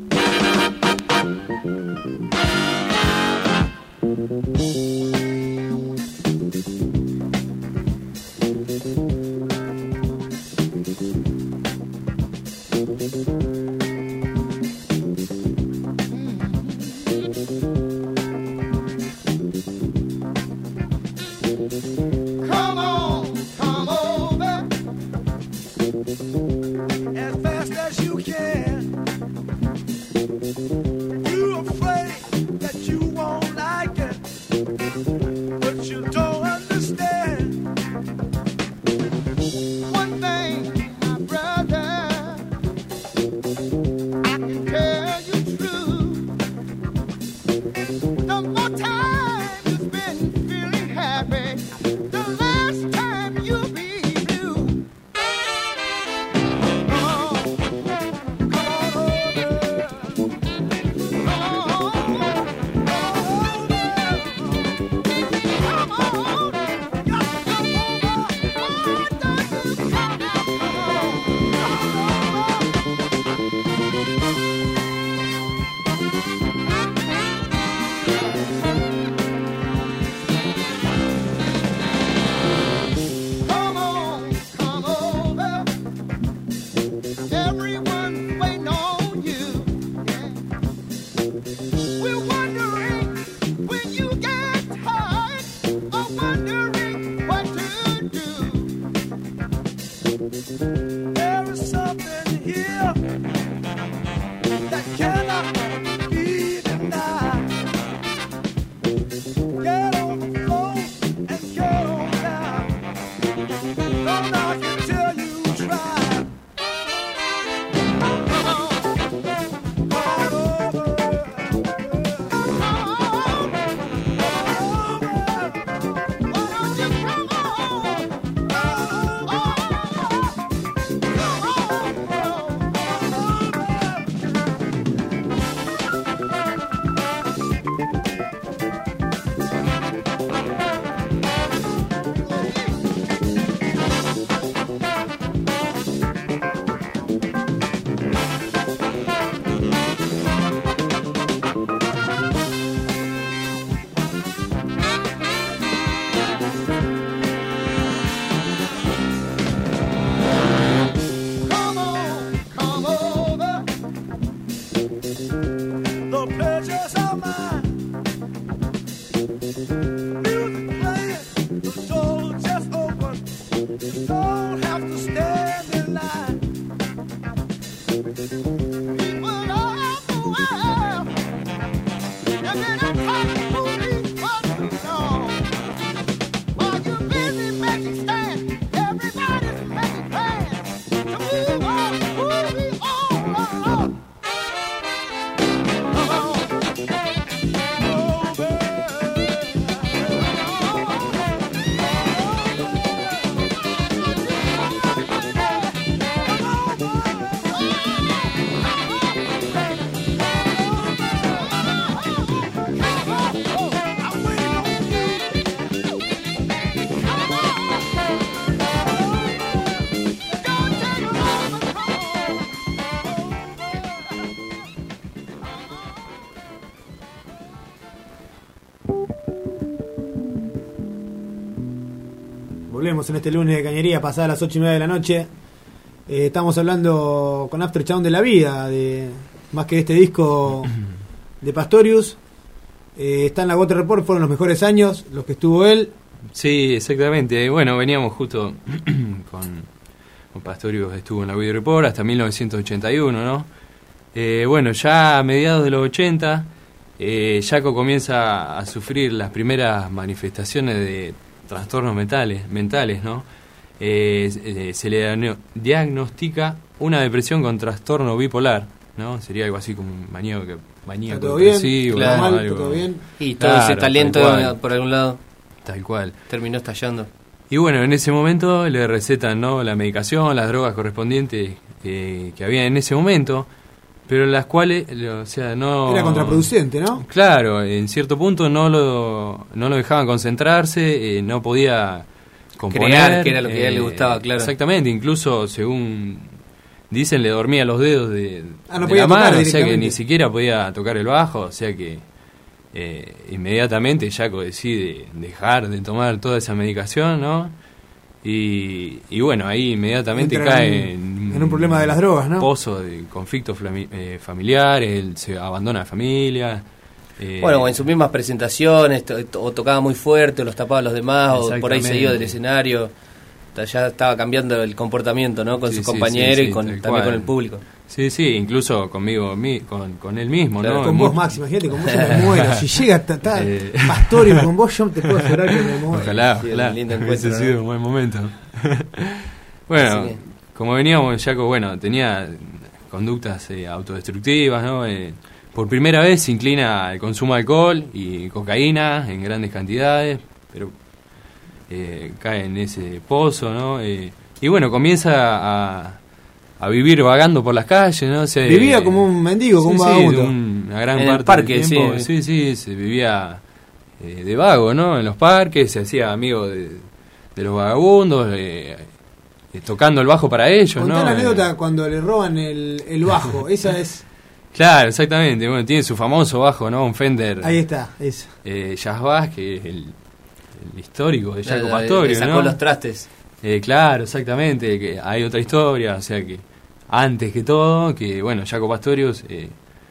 Come on, come over as fast as you can. You're afraid that you won't like it, but you don't understand. One thing, my brother, I can tell you true. The more time you spend feeling happy, the last time you'll be blue. Come on, come over. Everyone's waiting on you. We're wondering when you get tired of wondering what to do. There is something here that cannot be denied. Get on the floor and get on down. Don't knock until you try. Come on, come over. The pleasures are mine. Music playing, the door just open. You don't have to stand in line. People all over the world, they've been attacking movies for too long. While you're busy making stands, everybody's making plans to move on, moving on, on, on. Volvemos en este lunes de Cañería, pasadas las ocho y media de la noche. Eh, estamos hablando con After Chabón de la vida, de más que este disco de Pastorius. Eh, está en la Gota Report, fueron los mejores años, los que estuvo él. Sí, exactamente. Bueno, veníamos justo con, con Pastorius, estuvo en la Gota Report hasta mil novecientos ochenta y uno, ¿no? Eh, bueno, ya a mediados de los ochenta, eh, Jaco comienza a sufrir las primeras manifestaciones de trastornos mentales, mentales, ¿no? Eh, eh, se le diagnostica una depresión con trastorno bipolar, ¿no? Sería algo así como un maníaco, maníaco ¿Todo bien? Claro, Mal, algo, ¿todo bien? Y todo claro, ese talento tal por algún lado tal cual terminó estallando. Y bueno, en ese momento le recetan, ¿no?, la medicación, las drogas correspondientes eh, que había en ese momento, pero las cuales, o sea, no... Era contraproducente, ¿no? Claro, en cierto punto no lo, no lo dejaban concentrarse, eh, no podía componer. Crear, que era lo que a él le eh, gustaba, claro. Exactamente, incluso según dicen le dormía los dedos de, ah, no de podía la tocar mano, o sea que directamente. ni siquiera podía tocar el bajo, o sea que eh, inmediatamente Jaco decide dejar de tomar toda esa medicación, ¿no? Y, y bueno, ahí inmediatamente Entra cae en, en un problema de las drogas, ¿no? Pozo de conflictos flami- eh, familiares, él se abandona la familia. Eh, Bueno, o en sus mismas presentaciones, to- to- o tocaba muy fuerte, o los tapaba a los demás, o por ahí se iba del escenario. Ta- Ya estaba cambiando el comportamiento, ¿no? Con Sí, sus sí, compañeros sí, sí, y con, tal también cual. con el público. Sí, sí, incluso conmigo, mi, con, con él mismo, Claro, ¿no? Con Muy- vos, Max, imagínate, con vos yo me muero. Si llega ta, ta, Eh. Pastorius con vos, yo te puedo asegurar que me muero. Ojalá, Sí, ojalá, un lindo hubiese encuentro, sido ¿no? un buen momento. Bueno, Así que- como veníamos, Jaco, bueno, tenía conductas eh, autodestructivas, ¿no? Eh, por primera vez se inclina al consumo de alcohol y cocaína en grandes cantidades, pero eh, cae en ese pozo, ¿no? Eh, y bueno, comienza a, a vivir vagando por las calles, ¿no? O sea, Vivía eh, como un mendigo, como un sí, vagabundo. de un- una gran En el parte parque, del tiempo. sí. Sí, sí, se vivía eh, de vago, ¿no? En los parques, se hacía amigo de, de los vagabundos, eh, eh, tocando el bajo para ellos, Contá ¿no? la Eh, anécdota cuando le roban el, el bajo. Esa es. Claro, exactamente. Bueno, tiene su famoso bajo, ¿no? Un Fender Ahí está, eso. eh, Jazz Bass, que es el, el histórico de Jaco Le- Pastorius, le sacó ¿no? los trastes. Eh, claro, exactamente, que hay otra historia, o sea que antes que todo, que bueno, Jaco Pastorius, eh,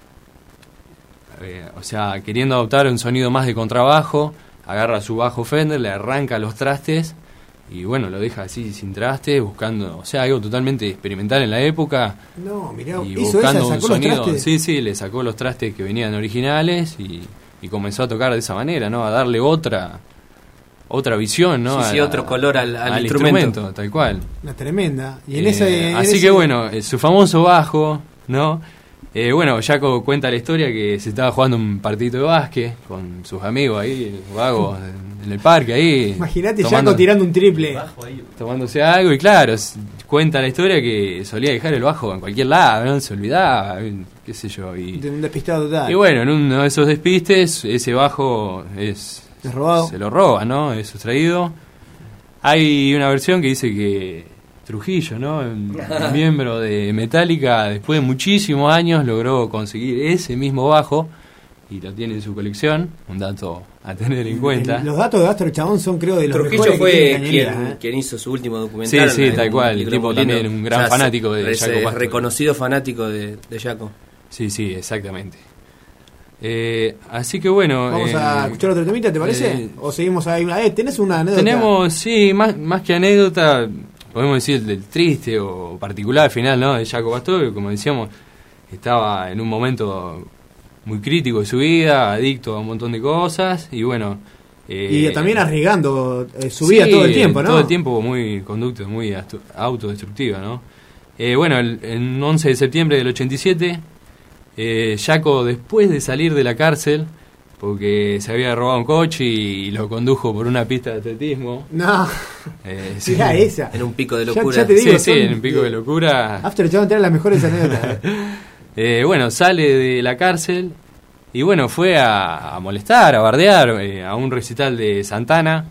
eh, o sea, queriendo adoptar un sonido más de contrabajo, agarra su bajo Fender, le arranca los trastes y bueno, lo deja así sin trastes, buscando, o sea, algo totalmente experimental en la época. No, mirá, Y hizo esa, buscando un sacó los sonido, trastes. sí, sí, le sacó los trastes que venían originales y, y comenzó a tocar de esa manera, ¿no? A darle otra otra visión, ¿no? Sí, sí, A- otro color al- al instrumento. tal cual. Una tremenda. Y en Eh, ese, en así ese- que bueno, eh, su famoso bajo, ¿no? Eh, bueno, Jaco cuenta la historia que se estaba jugando un partidito de básquet con sus amigos ahí, vagos, en, en el parque ahí. Imagínate tomando- Jaco tirando un triple. tomándose algo y claro, s- cuenta la historia que solía dejar el bajo en cualquier lado, ¿no? Se olvidaba, qué sé yo. Y, De un despistado total. y bueno, en uno de esos despistes, ese bajo es, ¿Es robado? se lo roba, ¿no? Es sustraído. Hay una versión que dice que Trujillo, ¿no? Un miembro de Metallica, después de muchísimos años logró conseguir ese mismo bajo y lo tiene en su colección, un dato a tener en cuenta. El- los datos de Astor Chabón son, creo, de los Trujillo mejores que fue tiene quien, Cañería, ¿eh? quien hizo su último documental. Sí, sí, en- tal en cual, el Libro tipo Molino. también un gran O sea, fanático de es, Jaco es Pastorius. reconocido fanático de, de Jaco. Sí, sí, exactamente. Eh, así que bueno... Vamos eh, a escuchar otro temita, ¿te parece? eh, ¿O seguimos ahí una? Eh, ¿tenés una anécdota? Tenemos, sí, más, más que anécdota, podemos decir del triste o particular final, ¿no? De Jaco Pastorius, como decíamos, estaba en un momento muy crítico de su vida, adicto a un montón de cosas, y bueno... Y eh, también arriesgando eh, su vida sí, todo el tiempo, ¿no? Todo el tiempo muy conducta, muy astu- autodestructiva, ¿no? Eh, bueno, el, el once de septiembre del ochenta y siete, eh, Jaco, después de salir de la cárcel, porque se había robado un coche y, y lo condujo por una pista de atletismo. No, Eh, mirá esa. En un pico de Ya- locura. ya te digo, sí, sí, son- en un pico de locura. After Chabón trae las mejores anécdotas. Eh, bueno, sale de la cárcel y bueno, fue a, a molestar, a bardear eh, a un recital de Santana.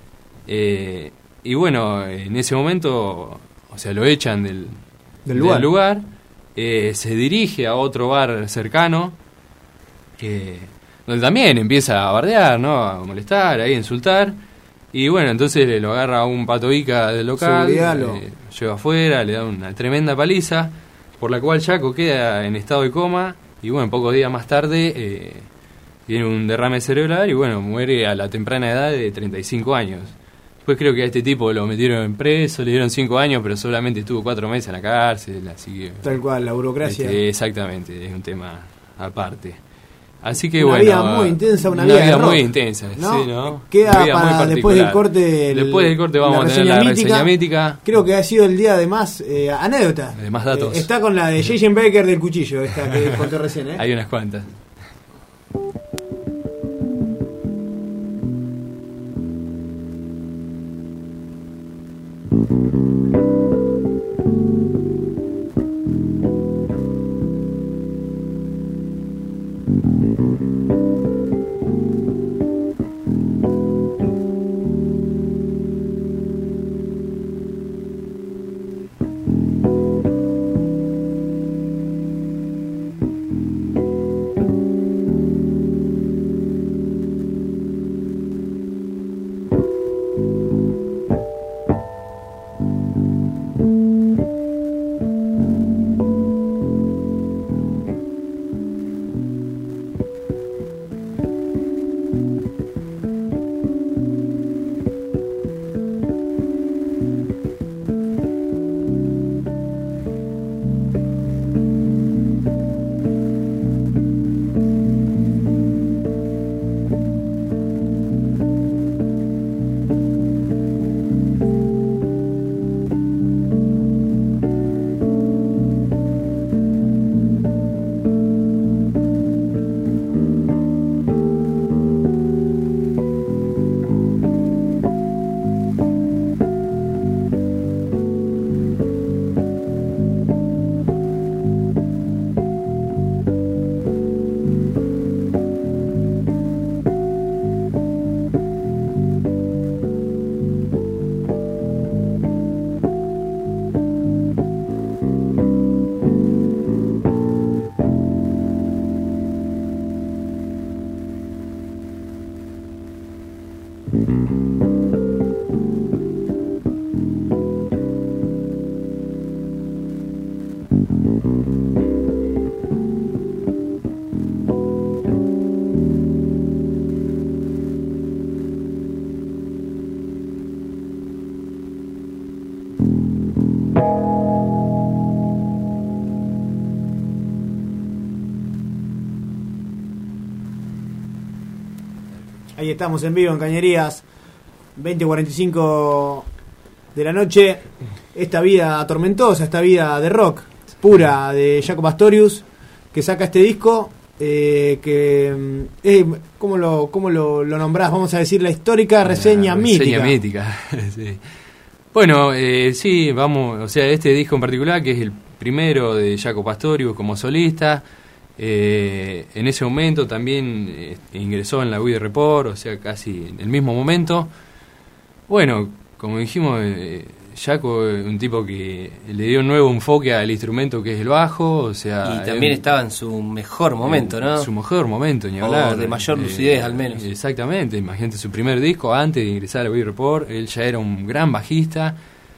Eh, y bueno, en ese momento, o sea, lo echan del, Del lugar. lugar. Eh, se dirige a otro bar cercano, que donde también empieza a bardear, ¿no? A molestar, ahí a insultar. Y bueno, entonces le lo agarra a un patoica del local, Seguridad, lo- eh, lleva afuera, le da una tremenda paliza, por la cual Jaco queda en estado de coma, y bueno, pocos días más tarde eh, tiene un derrame cerebral y bueno, muere a la temprana edad de treinta y cinco años. Después creo que a este tipo lo metieron en preso, le dieron cinco años, pero solamente estuvo cuatro meses en la cárcel, así que... Tal cual, la burocracia. Este, exactamente, es un tema aparte. Así que Una bueno... vida muy intensa, una vida de rock, muy intensa, ¿no? sí, ¿no? Queda Una vida muy para después del particular. corte... el- Después del corte vamos la a tener reseña la mítica. reseña mítica. Creo que ha sido el día de más eh, anécdota. De más datos. Eh, está con la de Jason Baker del cuchillo, esta que conté recién, ¿eh? Hay unas cuantas. Ahí estamos en vivo en Cañerías, veinte cuarenta y cinco de la noche. Esta vida tormentosa, esta vida de rock pura de Jaco Pastorius, que saca este disco, eh, que eh, ¿cómo, lo, cómo lo, lo nombrás? Vamos a decir la histórica reseña La mítica. reseña mítica, sí. Bueno, eh, sí, vamos, o sea, este disco en particular, que es el primero de Jaco Pastorius como solista, eh, en ese momento también eh, ingresó en la We The Report, o sea, casi en el mismo momento. Bueno, como dijimos, eh, Jaco es un tipo que le dio un nuevo enfoque al instrumento que es el bajo, o sea... Y también es- estaba en su mejor momento, ¿no? En su mejor momento, ni O hablar. de mayor Eh, lucidez, al menos. Exactamente, imagínate su primer disco antes de ingresar a We Report, él ya era un gran bajista.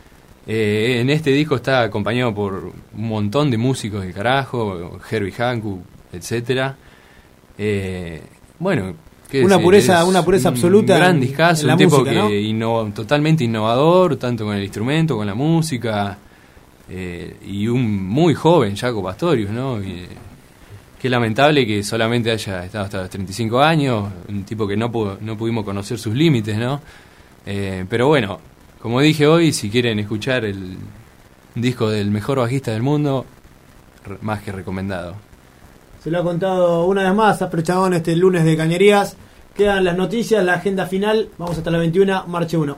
Eh, en este disco está acompañado por un montón de músicos de carajo, Herbie Hancock, etcétera. Eh, bueno, qué Una decir, pureza- es una pureza un absoluta gran en- discazo, en la un tipo música, que ¿no? inno- totalmente innovador, tanto con el instrumento, con la música, eh, y un muy joven Jaco Pastorius, ¿no? Y, qué lamentable que solamente haya estado hasta los treinta y cinco años, un tipo que no, pudo, no pudimos conocer sus límites, ¿no? Eh, pero bueno, como dije hoy, si quieren escuchar el disco del mejor bajista del mundo, re- más que recomendado. Se lo ha contado una vez más, Afro Chabón, este lunes de Cañerías. Quedan las noticias, la agenda final. Vamos hasta las veintiuna, marche uno.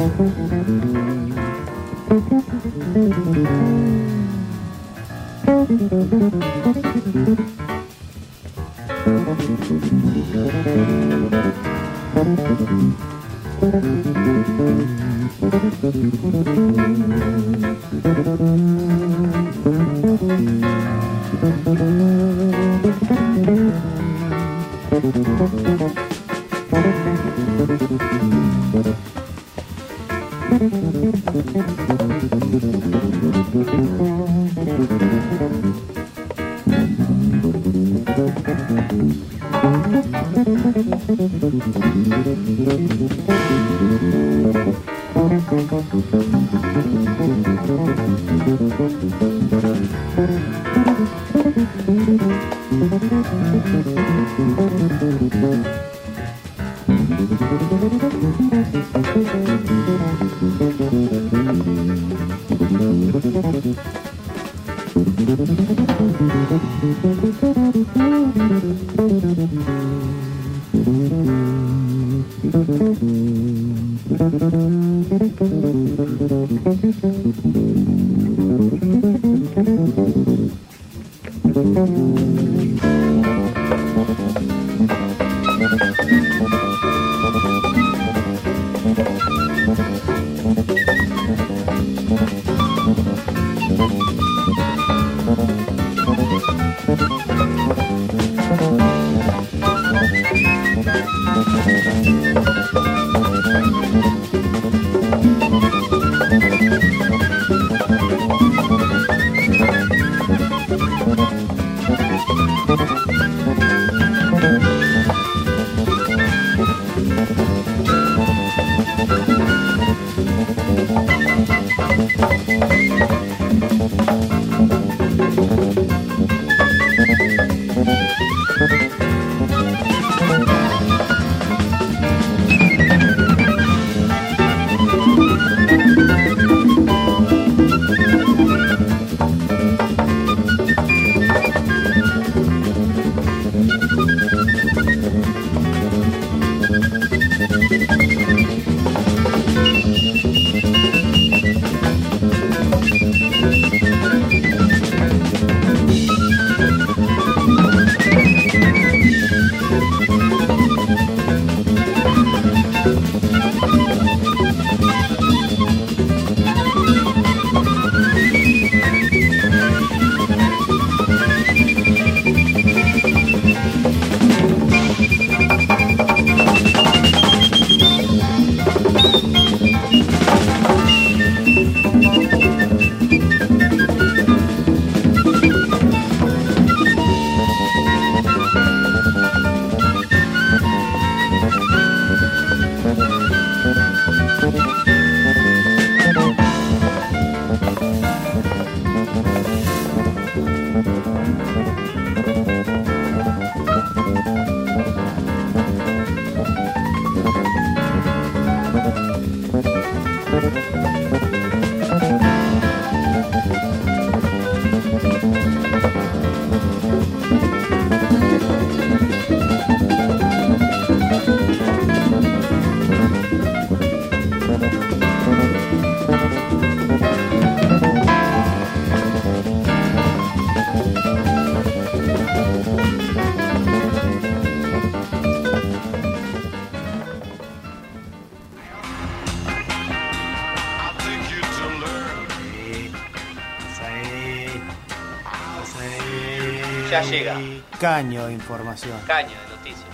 Ya llega. Caño de información. Caño de noticias.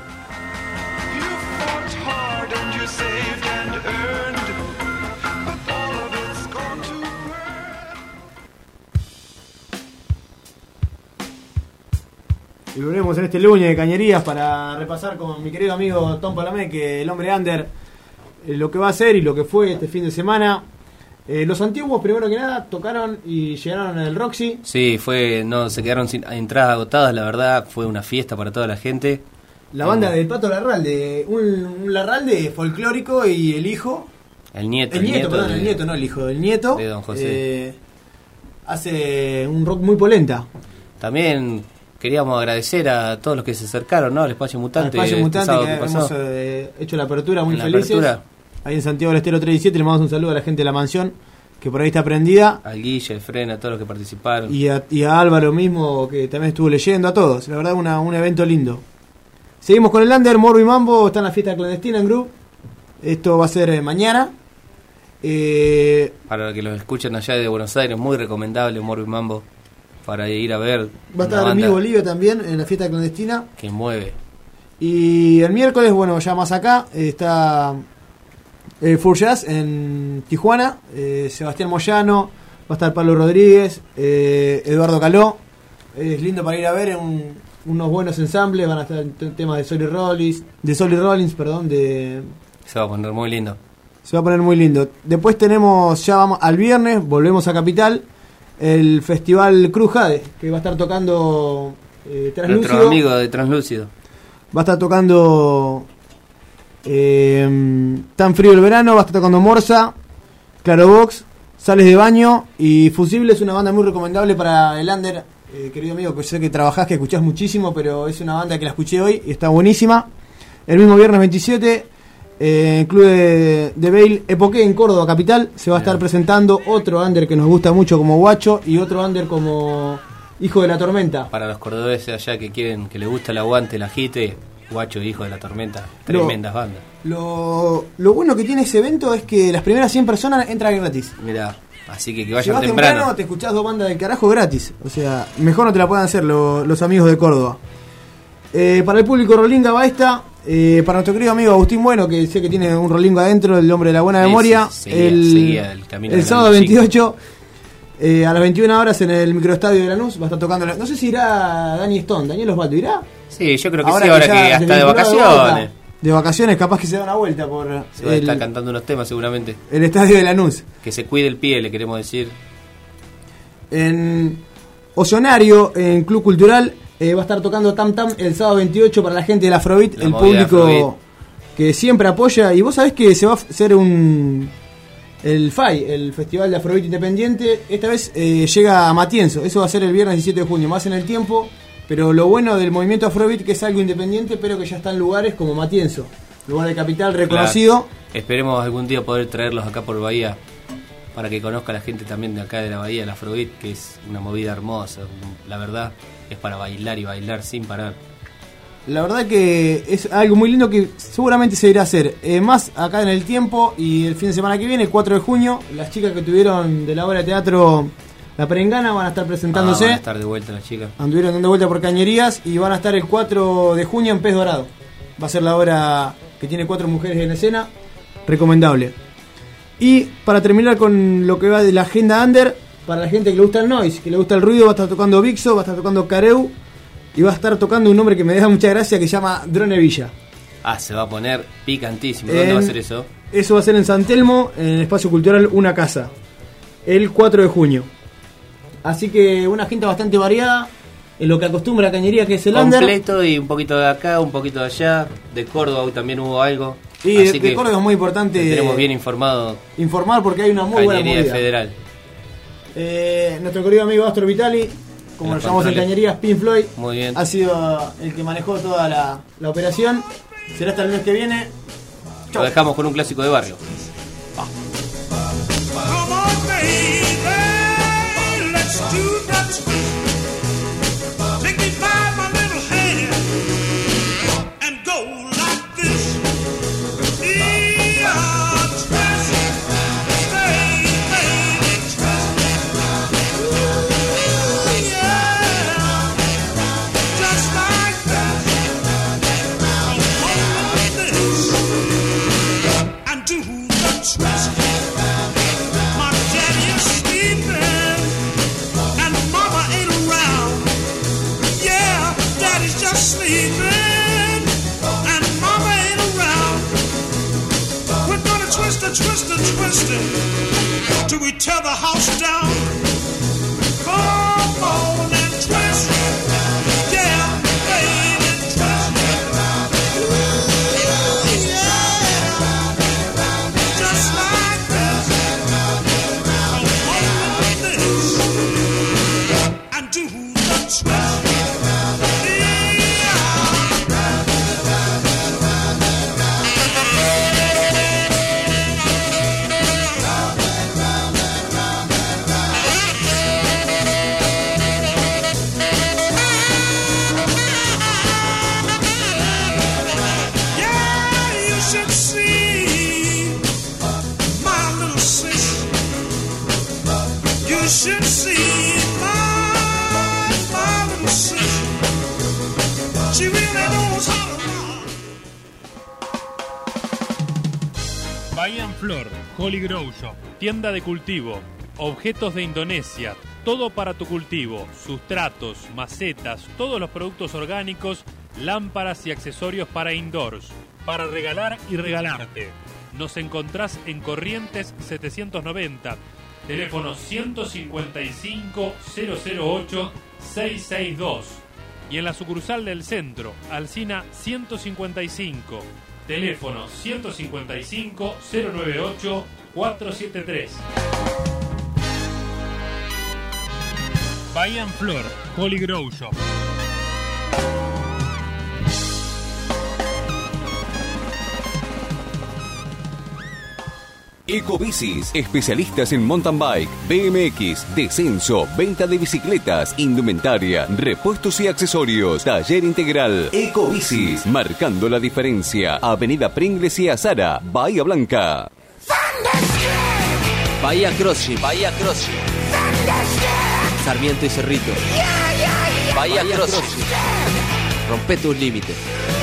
Y volvemos en este lunes de Cañerías para repasar con mi querido amigo Tom Palamé, que el hombre under, eh, lo que va a hacer y lo que fue este fin de semana. Eh, los antiguos, primero que nada, tocaron y llegaron al Roxy. Sí, fue, no, se quedaron sin entradas agotadas, la verdad, fue una fiesta para toda la gente. La banda eh, del Pato Larralde, un, un Larralde folclórico y el hijo. El nieto. El, el nieto, nieto, perdón, de, el nieto, no el hijo, el nieto. De Don José. Eh, hace un rock muy polenta. También queríamos agradecer a todos los que se acercaron, ¿no? Al Espacio Mutante. Al Espacio Mutante, este que, que hemos eh, hecho la apertura muy en felices. La apertura, ahí en Santiago del Estero trescientos diecisiete. Le mandamos un saludo a la gente de la mansión, que por ahí está prendida. Al Guille, al Frena, a todos los que participaron. Y a, y a Álvaro mismo, que también estuvo leyendo, a todos. La verdad, una, un evento lindo. Seguimos con el Under, Morbo y Mambo, está en la fiesta clandestina en Group. Esto va a ser eh, mañana. Eh, Para los que los escuchan allá de Buenos Aires, muy recomendable Morbo y Mambo para ir a ver. Va a estar en mi Bolivia también, en la fiesta clandestina. Que mueve. Y el miércoles, bueno, ya más acá, eh, está eh, Full Jazz en Tijuana. Eh, Sebastián Moyano, va a estar Pablo Rodríguez, eh, Eduardo Caló. Es lindo para ir a ver, un, unos buenos ensambles. Van a estar temas de Solid Rollins, de Solid Rollins, perdón, de... Se va a poner muy lindo. Se va a poner muy lindo. Después tenemos, ya vamos al viernes, volvemos a Capital, el Festival Cruz Jade, que va a estar tocando eh, Translúcido. Nuestro amigo de Translúcido. Va a estar tocando eh, Tan Frío el Verano, va a estar tocando Morsa, Claro Box, Sales de Baño y Fusible. Es una banda muy recomendable para el under, eh, querido amigo, que sé que trabajás, que escuchás muchísimo, pero es una banda que la escuché hoy y está buenísima. El mismo viernes veintisiete, eh, el Club de, de Bale Epoqué en Córdoba Capital, se va a estar presentando otro under que nos gusta mucho como Guacho y otro under como Hijo de la Tormenta. Para los cordobeses allá que quieren, que les gusta el aguante, el agite, Guacho y Hijo de la Tormenta, tremendas lo, bandas. Lo, lo bueno que tiene ese evento es que las primeras cien personas entran gratis. Mirá, así que que Si vayan vas temprano. temprano, te escuchás dos bandas del carajo gratis. O sea, mejor no te la puedan hacer lo, los amigos de Córdoba. Eh, para el público Rolinga va esta. Eh, para nuestro querido amigo Agustín Bueno, que sé que tiene un Rolinga adentro, el hombre de la buena Sí, memoria. sí, seguía, el seguía el camino el de la sábado música. veintiocho, eh, a las veintiuna horas en el microestadio de Lanús, va a estar tocando. La, no sé si irá Dani Stone, Daniel Osvaldo, ¿irá? Sí, yo creo que Ahora sí, ahora que que, ya se hasta de vinculó de vacaciones. vuelta. De vacaciones, capaz que se da una vuelta por Se va a el, estar cantando unos temas seguramente. el estadio de Lanús. Que se cuide el pie, le queremos decir. En Ozonario, en Club Cultural, eh, va a estar tocando Tam Tam el sábado veintiocho para la gente del Afrobeat, La el movida público Afrobeat. que siempre apoya. Y vos sabés que se va a hacer un... El F A I, el Festival de Afrobeat Independiente, esta vez eh, llega a Matienzo. Eso va a ser el viernes diecisiete de junio, más en el tiempo. Pero lo bueno del movimiento Afrobeat que es algo independiente, pero que ya está en lugares como Matienzo, lugar de capital reconocido. Claro. Esperemos algún día poder traerlos acá por Bahía para que conozca la gente también de acá de la Bahía, el Afrobeat, que es una movida hermosa. La verdad, es para bailar y bailar sin parar. La verdad que es algo muy lindo que seguramente se irá a hacer. Eh, más acá en el tiempo y el fin de semana que viene, el cuatro de junio, las chicas que tuvieron de la obra de teatro La Perengana van a estar presentándose. Ah, van a estar de vuelta las chicas. Anduvieron dando vuelta por Cañerías y van a estar el cuatro de junio en Pez Dorado. Va a ser la obra que tiene cuatro mujeres en escena. Recomendable. Y para terminar con lo que va de la agenda under, para la gente que le gusta el noise, que le gusta el ruido, va a estar tocando Vixo, va a estar tocando Careu y va a estar tocando un nombre que me da mucha gracia que se llama Drone Villa. Ah, se va a poner picantísimo. ¿Dónde En- va a ser eso? Eso va a ser en San Telmo, en el Espacio Cultural Una Casa, el cuatro de junio. Así que una gente bastante variada en lo que acostumbra Cañería, que es el under. Completo y un poquito de acá, un poquito de allá. De Córdoba hoy también hubo algo. Y Así de, que de Córdoba es muy importante tenemos bien informado. informar porque hay una muy buena Cañería movida. Federal. Eh, nuestro querido amigo Astro Vitali, como En lo los llamamos en controles. Cañerías, Pink Floyd, Muy bien. ha sido el que manejó toda la, la operación. Será hasta el mes que viene. Lo dejamos con un clásico de barrio. Let's do that. Take me by my little hand and go like this. Yeah, trust, stay, baby, trust. Ooh, yeah, just like that. I want this and do the trust. My daddy is sleeping. And mama ain't around. Yeah, daddy's just sleeping. And mama ain't around. We're gonna twist and twist and twist it till we tear the house down. Come on and twist. Yeah, baby, twist. Ooh, yeah. Just like this. I want this. And do the twist. Yeah. you should see my, my little sister. She really knows how to rock. Bahía en Flor, Holy Grow Shop, tienda de cultivo, objetos de Indonesia, todo para tu cultivo, sustratos, macetas, todos los productos orgánicos, lámparas y accesorios para indoors, para regalar y regalarte. Nos encontrás en Corrientes setecientos noventa, teléfono ciento cincuenta y cinco, cero cero ocho, seiscientos sesenta y dos. Y en la sucursal del centro, Alsina ciento cincuenta y cinco, teléfono ciento cincuenta y cinco, cero noventa y ocho, cuatrocientos setenta y tres. Bahía en Flor, Holy Grow Shop. Ecobicis, especialistas en mountain bike, B M X, descenso, venta de bicicletas, indumentaria, repuestos y accesorios, taller integral. Ecobicis, marcando la diferencia. Avenida Pringles y Azara, Bahía Blanca. Bahía CrossFit, Bahía CrossFit. Sarmiento y Cerrito. Bahía CrossFit. Rompe tus límites.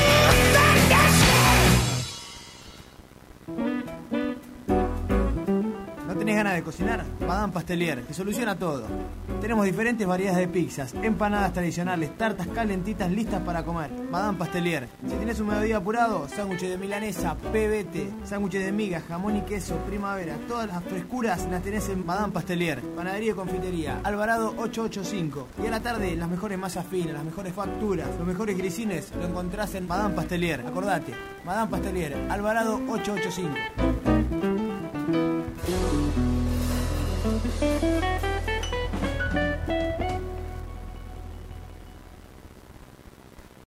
¿Tenés ganas de cocinar? Madame Pastelier, te soluciona todo. Tenemos diferentes variedades de pizzas, empanadas tradicionales, tartas calentitas listas para comer. Madame Pastelier. Si tenés un mediodía apurado, sándwiches de milanesa, pebete, sándwiches de miga, jamón y queso, primavera. Todas las frescuras las tenés en Madame Pastelier. Panadería y confitería, Alvarado ochocientos ochenta y cinco. Y a la tarde, las mejores masas finas, las mejores facturas, los mejores grisines, lo encontrás en Madame Pastelier. Acordate, Madame Pastelier, Alvarado ochocientos ochenta y cinco.